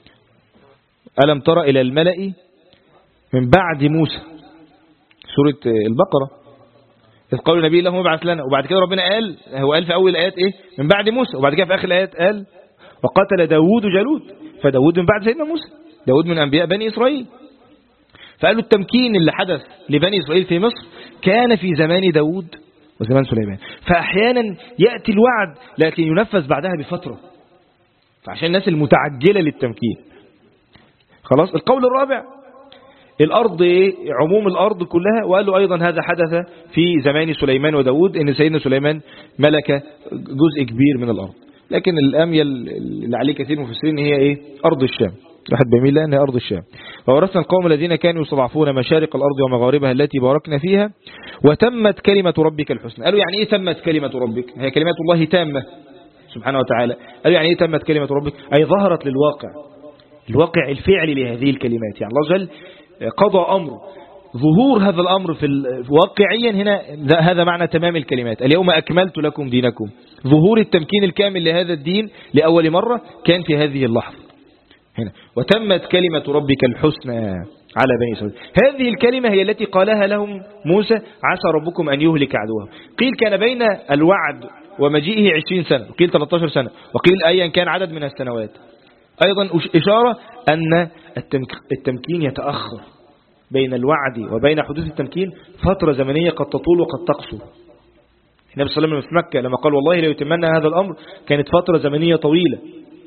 ألم ترى إلى الملأ من بعد موسى، سورة البقرة، إذ قالوا النبي اللهم ابعث لنا. وبعد كده ربنا قال، هو قال في أول الآيات إيه؟ من بعد موسى. وبعد كده في آخر الآيات قال وقتل داود جالوت. فداود من بعد سيدنا موسى، داود من أنبياء بني إسرائيل. فقالوا التمكين اللي حدث لبني إسرائيل في مصر كان في زمان داود وزمان سليمان. فأحيانا يأتي الوعد لكن ينفذ بعدها بفترة، فعشان الناس المتعجلة للتمكين. خلاص. القول الرابع الأرض إيه؟ عموم الأرض كلها. وقالوا أيضا هذا حدث في زمان سليمان وداود، إن سيدنا سليمان ملك جزء كبير من الأرض. لكن الأميل اللي عليه كثير مفسرين هي إيه؟ أرض الشام. واحد بيميل لها أنها أرض الشام. وورثنا القوم الذين كانوا يستضعفون مشارق الأرض ومغاربها التي باركنا فيها وتمت كلمة ربك الحسنى. قالوا يعني إيه تمت كلمة ربك؟ هي كلمات الله تامة سبحانه وتعالى. قالوا يعني إيه تمت كلمة ربك؟ أي ظهرت للواقع، الواقع الفعلي لهذه الكلمات. يعني الله جل قضى أمر، ظهور هذا الأمر في واقعيا هنا، هذا معنى تمام الكلمات. اليوم أكملت لكم دينكم. ظهور التمكين الكامل لهذا الدين لأول مرة كان في هذه اللحظة هنا. وتمت كلمة ربك الحسنى على بني إسرائيل. هذه الكلمة هي التي قالها لهم موسى: عسى ربكم أن يهلك عدوهم. قيل كان بين الوعد ومجيئه 20 سنة، قيل 13 سنة، وقيل أيا كان عدد من السنوات. أيضا إشارة أن التمكين يتأخر بين الوعد وبين حدوث التمكين فترة زمنية قد تطول وقد تقصر. النبي صلى الله عليه وسلم في مكة لما قال والله لا يتمنى هذا الأمر كانت فترة زمنية طويلة.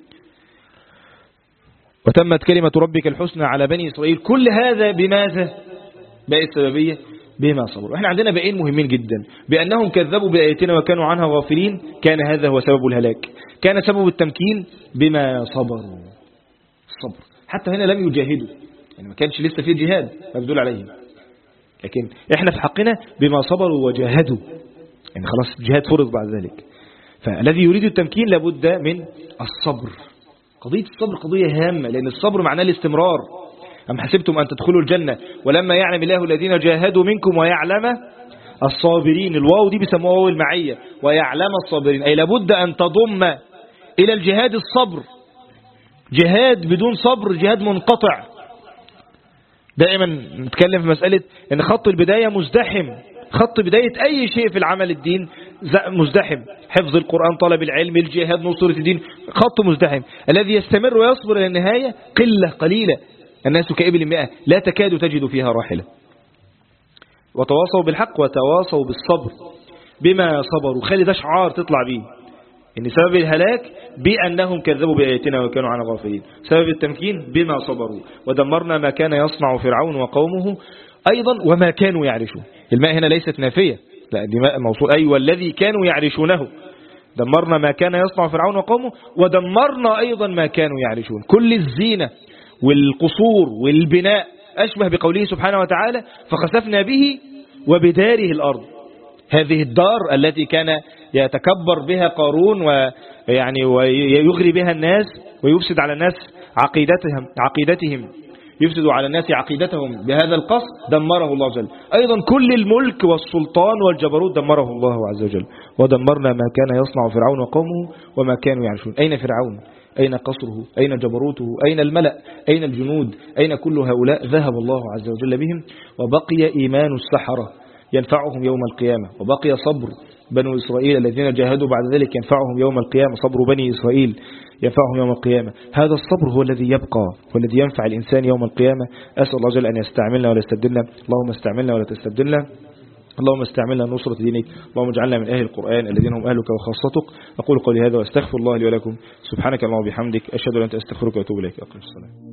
وتمت كلمة ربك الحسنى على بني إسرائيل. كل هذا بماذا؟ باقي السببية بما صبروا. احنا عندنا باقين مهمين جدا، بأنهم كذبوا بآياتنا وكانوا عنها غافلين، كان هذا هو سبب الهلاك. كان سبب التمكين بما صبروا، الصبر. حتى هنا لم يجاهدوا، يعني ما كانش لسه فيه جهاد مبذول عليهم، لكن احنا في حقنا بما صبروا وجاهدوا، يعني خلاص الجهاد فرض بعد ذلك. فالذي يريد التمكين لابد من الصبر. قضية الصبر قضية هامة، لأن الصبر معناه الاستمرار. أم حسبتم أن تدخلوا الجنة ولما يعلم الله الذين جاهدوا منكم ويعلم الصابرين. الواو دي بيسموها واو المعية، ويعلم الصابرين، أي لابد أن تضم إلى الجهاد الصبر. جهاد بدون صبر جهاد منقطع. دائما نتكلم في مسألة أن خط البداية مزدحم، خط بداية أي شيء في العمل الدين مزدحم. حفظ القرآن، طلب العلم، الجهاد، نصرة الدين، خط مزدحم. الذي يستمر ويصبر إلى النهاية قلة. الناس كإبل 100 لا تكاد تجد فيها راحلة. وتواصوا بالحق وتواصوا بالصبر بما صبروا. خلي ده شعار تطلع به، إن سبب الهلاك بأنهم كذبوا بآياتنا وكانوا عنها غافلين. سبب التمكين بما صبروا. ودمرنا ما كان يصنع فرعون وقومه أيضا وما كانوا يعرشون. الماء هنا ليست نافية، لا دي ماء موصول. أي والذي كانوا يعرشونه. دمرنا ما كان يصنع فرعون وقومه ودمرنا أيضا ما كانوا يعرشون. كل الزينة والقصور والبناء أشبه بقوله سبحانه وتعالى فخسفنا به وبداره الأرض. هذه الدار التي كان يتكبر بها قارون ويغري بها الناس ويفسد على الناس عقيدتهم يفسد على الناس عقيدتهم بهذا القصد، دمره الله عز وجل. أيضا كل الملك والسلطان والجبروت دمره الله عز وجل. ودمرنا ما كان يصنع فرعون وقومه وما كانوا يعرشون. أين فرعون؟ أين قصره؟ أين جبروته؟ أين الملأ؟ أين الجنود؟ أين كل هؤلاء؟ ذهب الله عز وجل بهم. وبقي إيمان السحرة ينفعهم يوم القيامة، وبقي صبر بنو إسرائيل الذين جاهدوا بعد ذلك ينفعهم يوم القيامة. صبر بني إسرائيل ينفعهم يوم القيامة. هذا الصبر هو الذي يبقى والذي ينفع الإنسان يوم القيامة. أسأل الله جل أن يستعملنا ولا يستبدلنا. اللهم استعملنا ولا تستبدلنا. اللهم استعملنا نصرة دينك. اللهم اجعلنا من أهل القرآن الذين هم أهلك وخاصتك. أقول قولي هذا واستغفر الله لي ولكم. سبحانك اللهم وبحمدك، أشهد أن لا إله إلا أنت، أستغفرك وأتوب إليك. أقم الصلاة.